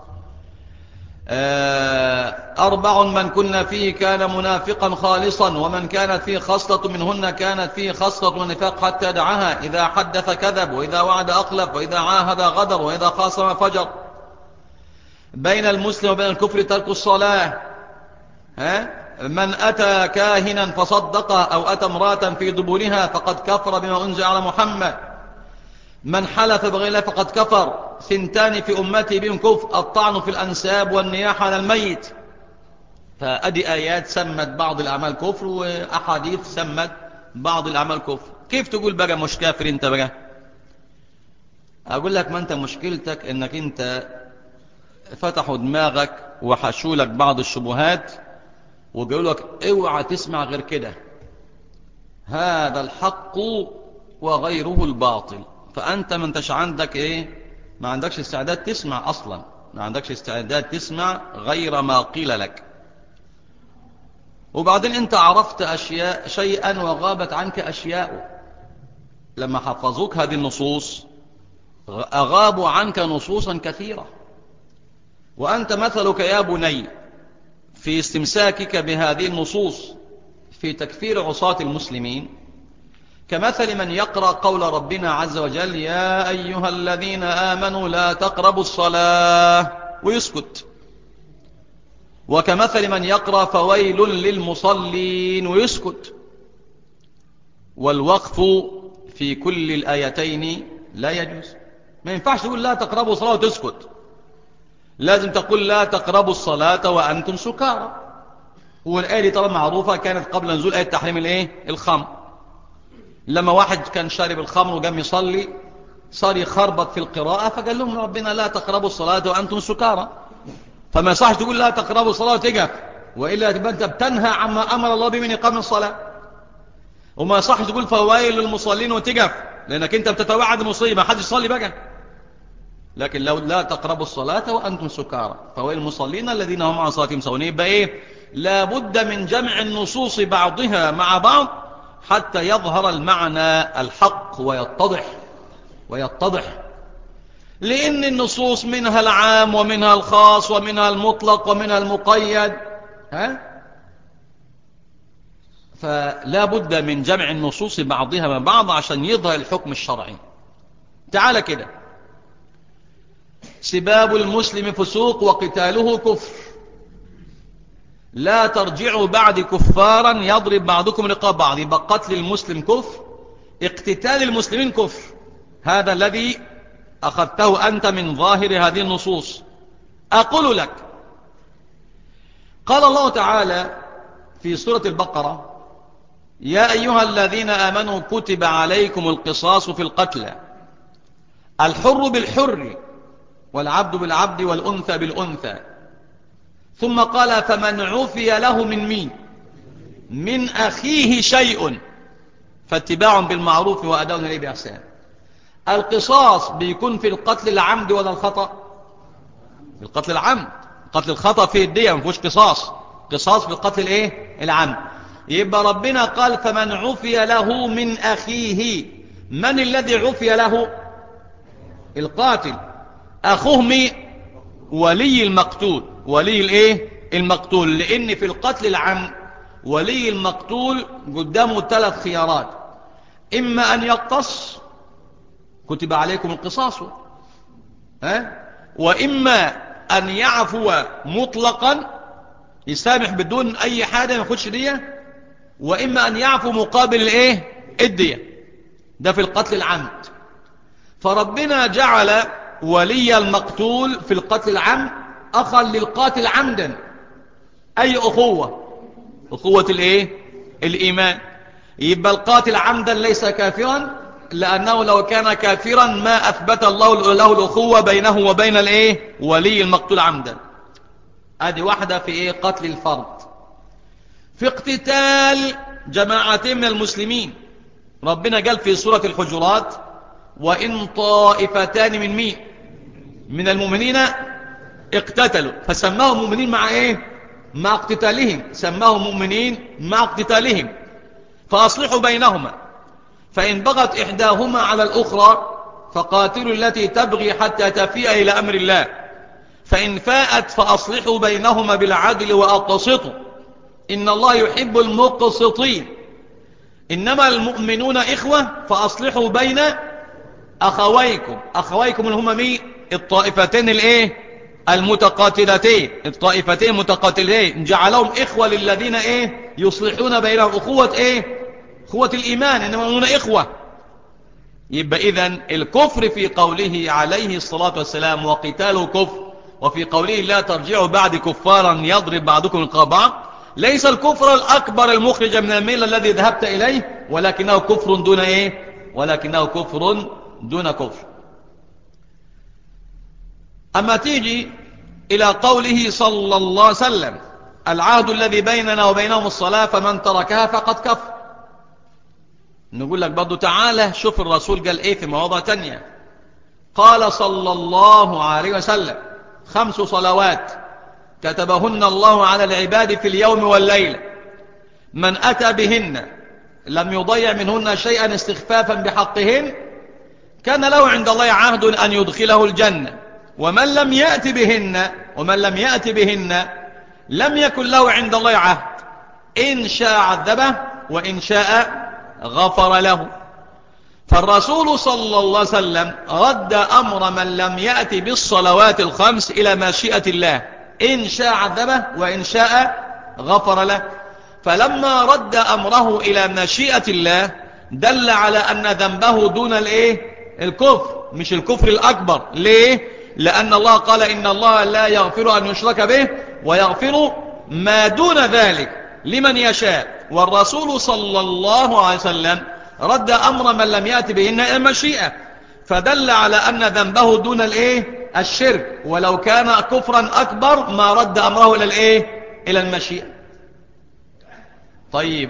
أربع من كنا فيه كان منافقا خالصا، ومن كانت فيه خصلة منهن كانت فيه خصلة ونفاق حتى دعاها: إذا حدث كذب، وإذا وعد أخلف، وإذا عاهد غدر، وإذا خاصم فجر. بين المسلم وبين الكفر ترك الصلاة. ها؟ من أتى كاهنا فصدقه أو أتى امرأة في دبرها فقد كفر بما أنزل على محمد. من حلف بغير الله فقد كفر. ثنتان في أمتي بهم كفر: الطعن في الأنساب والنياحة على الميت. فأدي آيات سمت بعض الأعمال كفر، وأحاديث سمت بعض الأعمال كفر. كيف تقول بقى مش كافر انت بقى؟ أقول لك: ما انت مشكلتك انك انت فتحوا دماغك وحشوا لك بعض الشبهات وقالوا لك اوعى تسمع غير كده، هذا الحق وغيره الباطل. فأنت ما انتش عندك ايه، ما عندكش استعداد تسمع أصلا، ما عندكش استعداد تسمع غير ما قيل لك. وبعدين انت عرفت أشياء شيئا وغابت عنك أشياء. لما حفظوك هذه النصوص أغابوا عنك نصوصا كثيرة. وأنت مثلك يا بني في استمساكك بهذه النصوص في تكفير عصاة المسلمين كمثل من يقرأ قول ربنا عز وجل: يا أيها الذين آمنوا لا تقربوا الصلاة، ويسكت. وكمثل من يقرأ فويل للمصلين، ويسكت. والوقف في كل الآيتين لا يجوز. ما ينفعش تقول لا تقربوا الصلاة وتسكت، لازم تقول لا تقربوا الصلاة وأنتم سكارى. والآية دي طبعا معروفة، كانت قبل نزول آية تحريم الايه الخمر. لما واحد كان شارب الخمر وقام يصلي صار يخربط في القراءة، فقال لهم ربنا لا تقربوا الصلاة وأنتم سكارى. فما يصحش تقول لا تقربوا الصلاة وتقف، وإلا تبقى أنت بتنهى عما أمر الله به من إقام الصلاة. وما صح تقول فوائل للمصلين وتقف، لأنك أنت بتتوعد مصيبة حد يصلي بقى. لكن لو لا تقربوا الصلاة وأنتم سكارى فوائل المصلين الذين هم عن صلاتهم ساهون. يبقى إيه؟ لابد من جمع النصوص بعضها مع بعض حتى يظهر المعنى الحق ويتضح ويتضح لأن النصوص منها العام ومنها الخاص ومنها المطلق ومنها المقيد، ها؟ فلا بد من جمع النصوص بعضها مع بعض عشان يظهر الحكم الشرعي. تعال كده، سباب المسلم فسوق وقتاله كفر، لا ترجعوا بعد كفارا يضرب بعضكم رقاب بعض. يبقى قتل المسلم كفر، اقتتال المسلمين كفر. هذا الذي أخذته أنت من ظاهر هذه النصوص. أقول لك، قال الله تعالى في سورة البقرة: يا أيها الذين آمنوا كتب عليكم القصاص في القتلى، الحر بالحر والعبد بالعبد والأنثى بالأنثى. ثم قال: فمن عفي له من مين؟ من أخيه شيء فاتباع بالمعروف وأداء إليه بإحسان. القصاص بيكون في القتل العمد ولا الخطأ؟ في القتل العمد. قتل الخطأ فيه الدية، ما فيهوش قصاص. قصاص في القتل الايه؟ العمد. يبقى ربنا قال: فمن عفي له من أخيه. من الذي عفي له؟ القاتل. أخوه مين؟ ولي المقتول. ولي الايه؟ المقتول. لأن في القتل العمد ولي المقتول قدامه ثلاث خيارات: إما أن يقتص، كتب عليكم القصاص، ها؟ وإما أن يعفو مطلقا، يسامح بدون أي حاجة ما ياخدش دية، وإما أن يعفو مقابل الايه؟ الدية. ده في القتل العمد. فربنا جعل ولي المقتول في القتل العمد أخا للقاتل عمدا. أي أخوة؟ أخوة الايه؟ الإيمان. يبقى القاتل عمدا ليس كافرا، لأنه لو كان كافرا ما أثبت الله له الأخوة بينه وبين الايه؟ ولي المقتول عمدا. ادي واحدة في ايه؟ قتل الفرد. في اقتتال جماعتين من المسلمين، ربنا قال في سورة الحجرات: وإن طائفتان من مين؟ من المؤمنين اقتتلوا. فسماهم مؤمنين مع ايه؟ مع اقتتالهم. سماهم مؤمنين مع اقتتالهم. فأصلحوا بينهما، فإن بغت إحداهما على الأخرى فقاتلوا التي تبغي حتى تفيء إلى أمر الله، فإن فاءت فأصلحوا بينهما بالعدل وأقسطوا إن الله يحب المقسطين. إنما المؤمنون إخوة فأصلحوا بين أخويكم. أخويكم اللي هم مين؟ الطائفتين الايه؟ المتقاتلتين. الطائفتين المتقاتلتين جعلهم إخوة للذين ايه؟ يصلحون بينهم. أخوة ايه؟ أخوة الإيمان. إنما المؤمنون إخوة. يبقى إذن الكفر في قوله عليه الصلاة والسلام وقتال كفر، وفي قوله لا ترجعوا بعد كفارا يضرب بعضكم رقاب بعض، ليس الكفر الأكبر المخرج من الملة الذي ذهبت إليه، ولكنه كفر دون إيه؟ ولكنه كفر دون كفر. أما تيجي إلى قوله صلى الله عليه وسلم: العهد الذي بيننا وبينهم الصلاة فمن تركها فقد كفر. نقول لك برضو تعالى شوف الرسول قال إيه في مواضع تانية. قال صلى الله عليه وسلم: خمس صلوات كتبهن الله على العباد في اليوم والليلة، من أتى بهن لم يضيع منهن شيئا استخفافا بحقهن كان له عند الله عهد أن يدخله الجنة، ومن لم يأت بهن ومن لم يأت بهن لم يكن له عند الله عهد، إن شاء عذبه وإن شاء غفر له. فالرسول صلى الله عليه وسلم رد أمر من لم يأت بالصلوات الخمس إلى مشيئة الله، إن شاء عذبه وإن شاء غفر له. فلما رد أمره إلى مشيئة الله دل على أن ذنبه دون الإيه؟ الكفر، مش الكفر الأكبر. ليه؟ لأن الله قال إن الله لا يغفر أن يشرك به ويغفر ما دون ذلك لمن يشاء. والرسول صلى الله عليه وسلم رد أمر من لم يأت بهن إلى المشيئة، فدل على أن ذنبه دون الإيه؟ الشرك. ولو كان كفرا أكبر ما رد أمره إلى الإيه؟ إلى المشيئة. طيب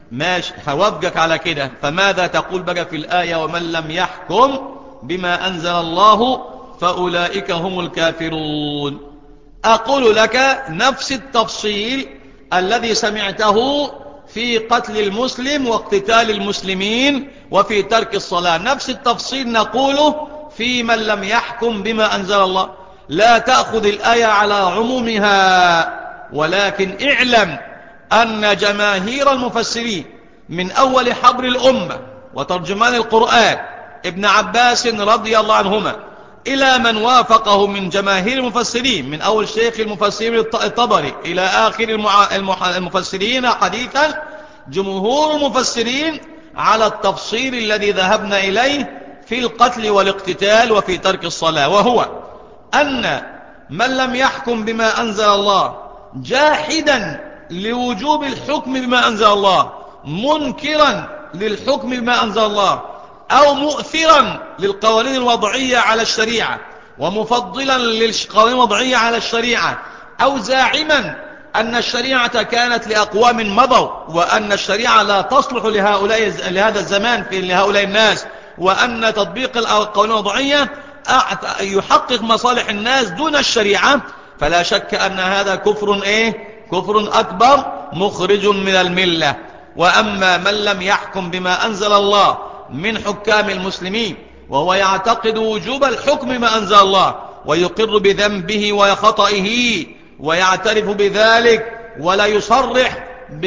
ماشي هوافقك على كده. فماذا تقول بقى في الآية ومن لم يحكم بما أنزل الله فأولئك هم الكافرون؟ أقول لك نفس التفصيل الذي سمعته في قتل المسلم واقتتال المسلمين وفي ترك الصلاة، نفس التفصيل نقوله في من لم يحكم بما أنزل الله. لا تأخذ الآية على عمومها، ولكن اعلم أن جماهير المفسرين من أول حبر الأمة وترجمان القرآن ابن عباس رضي الله عنهما إلى من وافقه من جماهير المفسرين من أول شيخ المفسرين الطبري إلى آخر المفسرين حديثا، جمهور المفسرين على التفصيل الذي ذهبنا إليه في القتل والاقتتال وفي ترك الصلاة، وهو أن من لم يحكم بما أنزل الله جاحدا لوجوب الحكم بما أنزل الله، منكرا للحكم بما أنزل الله، أو مؤثرا للقوانين الوضعية على الشريعة ومفضلا للقوانين الوضعية على الشريعة، أو زاعما أن الشريعة كانت لأقوام مضوا وأن الشريعة لا تصلح لهؤلاء لهذا الزمان في لهؤلاء الناس، وأن تطبيق القوانين الوضعية يحقق مصالح الناس دون الشريعة، فلا شك أن هذا كفر إيه؟ كفر أكبر مخرج من الملة. وأما من لم يحكم بما أنزل الله من حكام المسلمين وهو يعتقد وجوب الحكم بما أنزل الله ويقر بذنبه وخطئه ويعترف بذلك ولا يصرح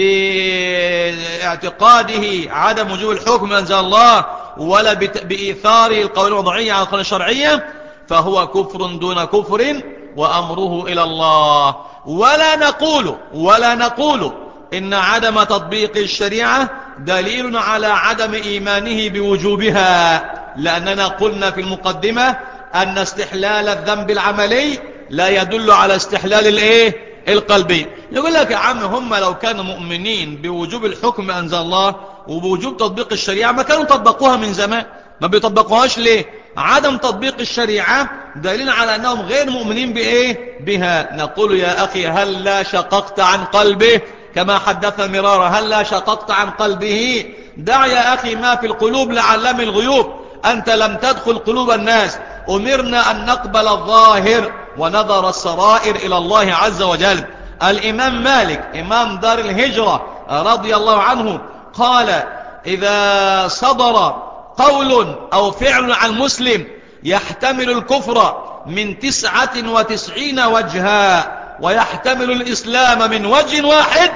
باعتقاده عدم وجوب الحكم بما أنزل الله ولا بإيثار القوانين الوضعية على القوانين الشرعية، فهو كفر دون كفر وأمره إلى الله. ولا نقول ولا نقول إن عدم تطبيق الشريعة دليل على عدم إيمانه بوجوبها، لأننا قلنا في المقدمة أن استحلال الذنب العملي لا يدل على استحلال الايه القلبي. يقول لك يا عم هم لو كانوا مؤمنين بوجوب الحكم أنزل الله وبوجوب تطبيق الشريعة ما كانوا طبقوها من زمان، ما بيطبقوهاش ليه؟ عدم تطبيق الشريعة دليل على أنهم غير مؤمنين بإيه بها. نقول يا أخي هل لا شققت عن قلبه كما حدث مرارا؟ هل لا شققت عن قلبه؟ دع يا أخي ما في القلوب لعلام الغيوب، أنت لم تدخل قلوب الناس. أمرنا أن نقبل الظاهر ونظر السرائر إلى الله عز وجل. الإمام مالك إمام دار الهجرة رضي الله عنه قال إذا صدر قول أو فعل عن مسلم يحتمل الكفر من تسعة وتسعين وجها ويحتمل الإسلام من وجه واحد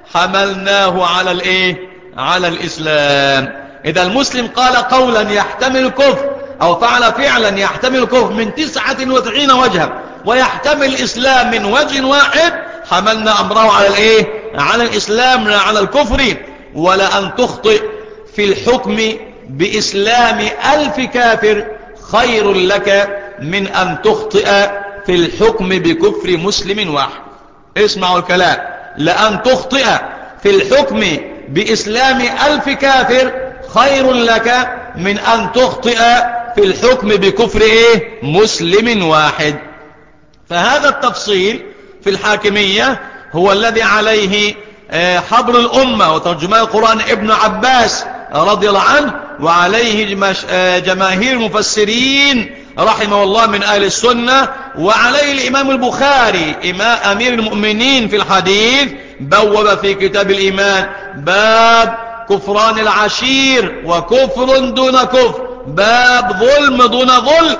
حملناه على الإيه؟ على الإسلام. إذا المسلم قال قولا يحتمل الكفر أو فعل فعلا يحتمل الكفر من تسعة وتسعين وجها ويحتمل الإسلام من وجه واحد حملنا أمره على الإيه؟ على الإسلام لا على الكفر. ولا أن تخطئ في الحكم بإسلام ألف كافر خير لك من أن تخطئ في الحكم بكفر مسلم واحد. اسمعوا الكلام، لأن تخطئ في الحكم بإسلام ألف كافر خير لك من أن تخطئ في الحكم بكفر إيه؟ مسلم واحد. فهذا التفصيل في الحاكمية هو الذي عليه حبر الأمة وترجمان القرآن ابن عباس رضي الله عنه، وعليه جماهير المفسرين رحمه الله من أهل السنة، وعليه الإمام البخاري إمام أمير المؤمنين في الحديث بوب في كتاب الإيمان باب كفران العشير وكفر دون كفر، باب ظلم دون ظلم.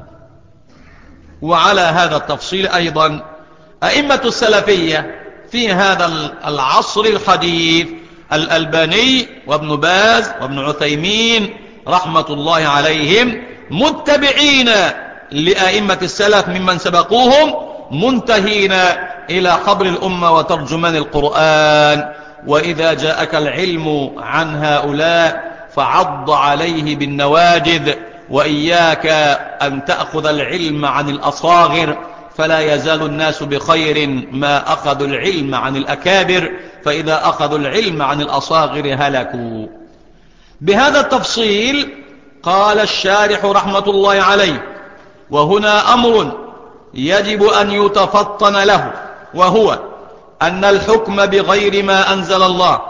وعلى هذا التفصيل أيضا أئمة السلفية في هذا العصر الحديث الألباني وابن باز وابن عثيمين رحمة الله عليهم متبعين لأئمة السلف ممن سبقوهم منتهين إلى حبر الأمة وترجمان القرآن. وإذا جاءك العلم عن هؤلاء فعض عليه بالنواجذ، وإياك أن تأخذ العلم عن الأصاغر، فلا يزال الناس بخير ما أخذوا العلم عن الأكابر، فإذا أخذوا العلم عن الأصاغر هلكوا. بهذا التفصيل قال الشارح رحمة الله عليه: وهنا أمر يجب أن يتفطن له، وهو أن الحكم بغير ما أنزل الله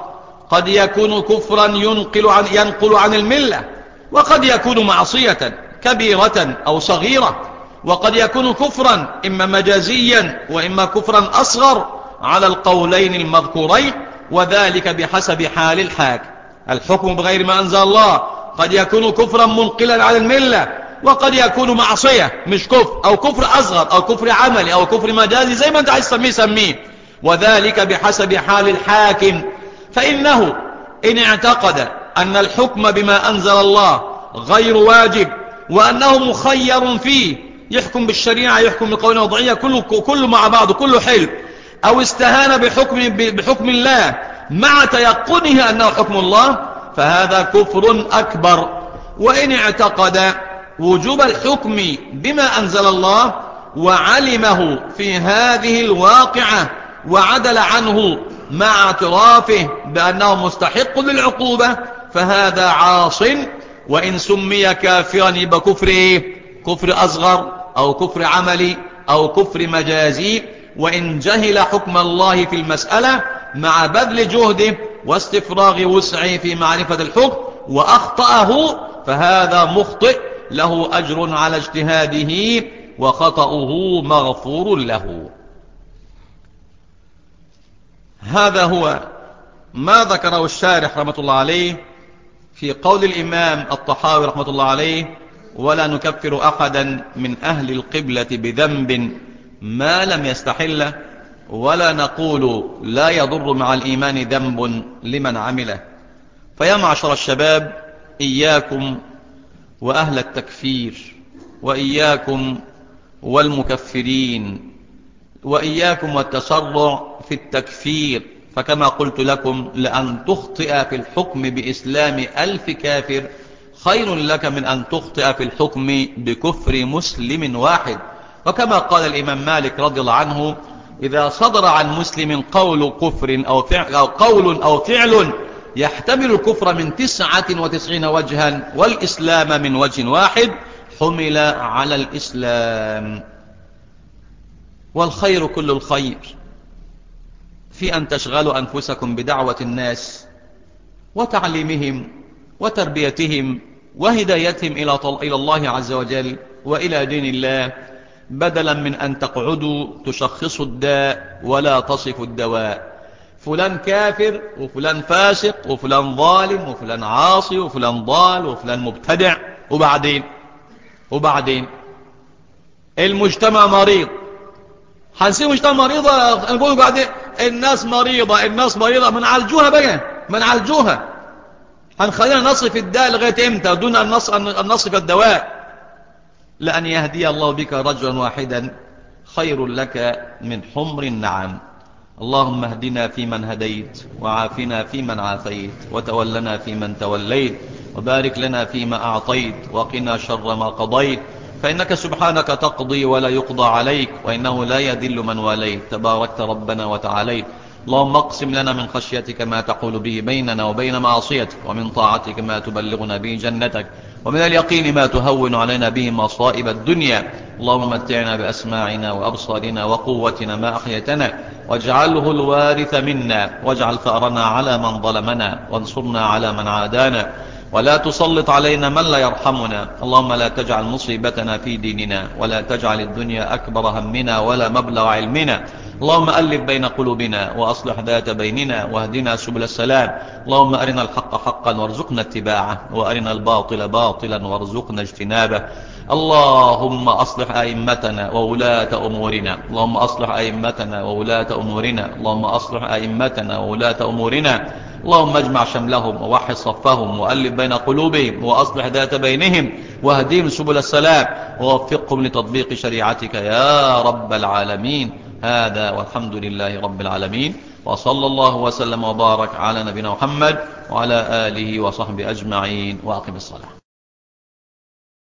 قد يكون كفرا ينقل عن, ينقل عن الملة، وقد يكون معصية كبيرة أو صغيرة، وقد يكون كفرا إما مجازيا وإما كفرا أصغر على القولين المذكورين، وذلك بحسب حال الحاكم. الحكم بغير ما أنزل الله قد يكون كفرا منقلا عن الملة، وقد يكون معصية مش كفر، أو كفر أصغر أو كفر عملي أو كفر مجازي، زي ما أنت عايز تسميه سميه، وذلك بحسب حال الحاكم. فإنه إن اعتقد أن الحكم بما أنزل الله غير واجب وأنه مخير فيه، يحكم بالشريعة يحكم بقوله وضعية، كله, كله مع بعضه كله حلو، أو استهان بحكم, بحكم الله مع تيقنه أنه حكم الله، فهذا كفر أكبر. وإن اعتقد وجوب الحكم بما أنزل الله وعلمه في هذه الواقعة وعدل عنه مع اعترافه بأنه مستحق للعقوبة، فهذا عاص، وإن سمي كافرا يبقى كفر إيه؟ كفر أصغر أو كفر عملي أو كفر مجازي. وإن جهل حكم الله في المسألة مع بذل جهده واستفراغ وسعه في معرفة الحكم وأخطأه، فهذا مخطئ له أجر على اجتهاده وخطأه مغفور له. هذا هو ما ذكره الشارح رحمة الله عليه في قول الإمام الطحاوي رحمة الله عليه: ولا نكفر أحدا من أهل القبلة بذنب ما لم يستحله، ولا نقول لا يضر مع الإيمان ذنب لمن عمله. فيا معشر الشباب، إياكم وأهل التكفير، وإياكم والمكفرين، وإياكم والتسرع في التكفير. فكما قلت لكم، لأن تخطئ في الحكم بإسلام ألف كافر خير لك من أن تخطئ في الحكم بكفر مسلم واحد. وكما قال الإمام مالك رضي الله عنه: إذا صدر عن مسلم قول كفر أو فعل أو قول أو فعل يحتمل الكفر من تسعة وتسعين وجها والإسلام من وجه واحد، حمل على الإسلام. والخير كل الخير في أن تشغلوا أنفسكم بدعوة الناس وتعليمهم وتربيتهم وهدايتهم إلى الله عز وجل وإلى دين الله، بدلا من أن تقعدوا تشخصوا الداء ولا تصفوا الدواء. فلان كافر وفلان فاسق وفلان ظالم وفلان عاصي وفلان ضال وفلان مبتدع، وبعدين وبعدين المجتمع مريض، هنسيب مجتمع مريضة نقول بعدين الناس مريضة الناس مريضة، من عالجوها بقى من عالجوها. هنخلينا نصف الداء لغاية امتى دون أن نصف الدواء؟ لأن يهدي الله بك رجلا واحدا خير لك من حمر النعم. اللهم اهدنا فيمن هديت، وعافنا فيمن عافيت، وتولنا فيمن توليت، وبارك لنا فيما أعطيت، وقنا شر ما قضيت، فإنك سبحانك تقضي ولا يقضى عليك، وإنه لا يذل من واليت، تباركت ربنا وتعاليت. اللهم اقسم لنا من خشيتك ما تحول به بيننا وبين معصيتك، ومن طاعتك ما تبلغنا به جنتك، ومن اليقين ما تهون علينا به مصائب الدنيا. اللهم متعنا بأسماعنا وأبصارنا وقوتنا ما أحيتنا، واجعله الوارث منا، واجعل ثأرنا على من ظلمنا، وانصرنا على من عادانا، ولا تسلط علينا من لا يرحمنا. اللهم لا تجعل مصيبتنا في ديننا، ولا تجعل الدنيا أكبر همنا ولا مبلغ علمنا. اللهم ألف بين قلوبنا وأصلح ذات بيننا، واهدنا سبل السلام. اللهم أرنا الحق حقا وارزقنا اتباعه، وأرنا الباطل باطلا وارزقنا اجتنابه. اللهم أصلح أئمتنا وولاة أمورنا، اللهم أصلح أئمتنا وولاة أمورنا، اللهم أصلح أئمتنا وولاة أمورنا. اللهم اجمع شملهم ووحد صفهم وألف بين قلوبهم وأصلح ذات بينهم، واهدهم سبل السلام، ووفقهم لتطبيق شريعتك يا رب العالمين. هذا والحمد لله رب العالمين، وصلى الله وسلم وبارك على نبينا محمد وعلى آله وصحبه أجمعين، وأقم الصلاة.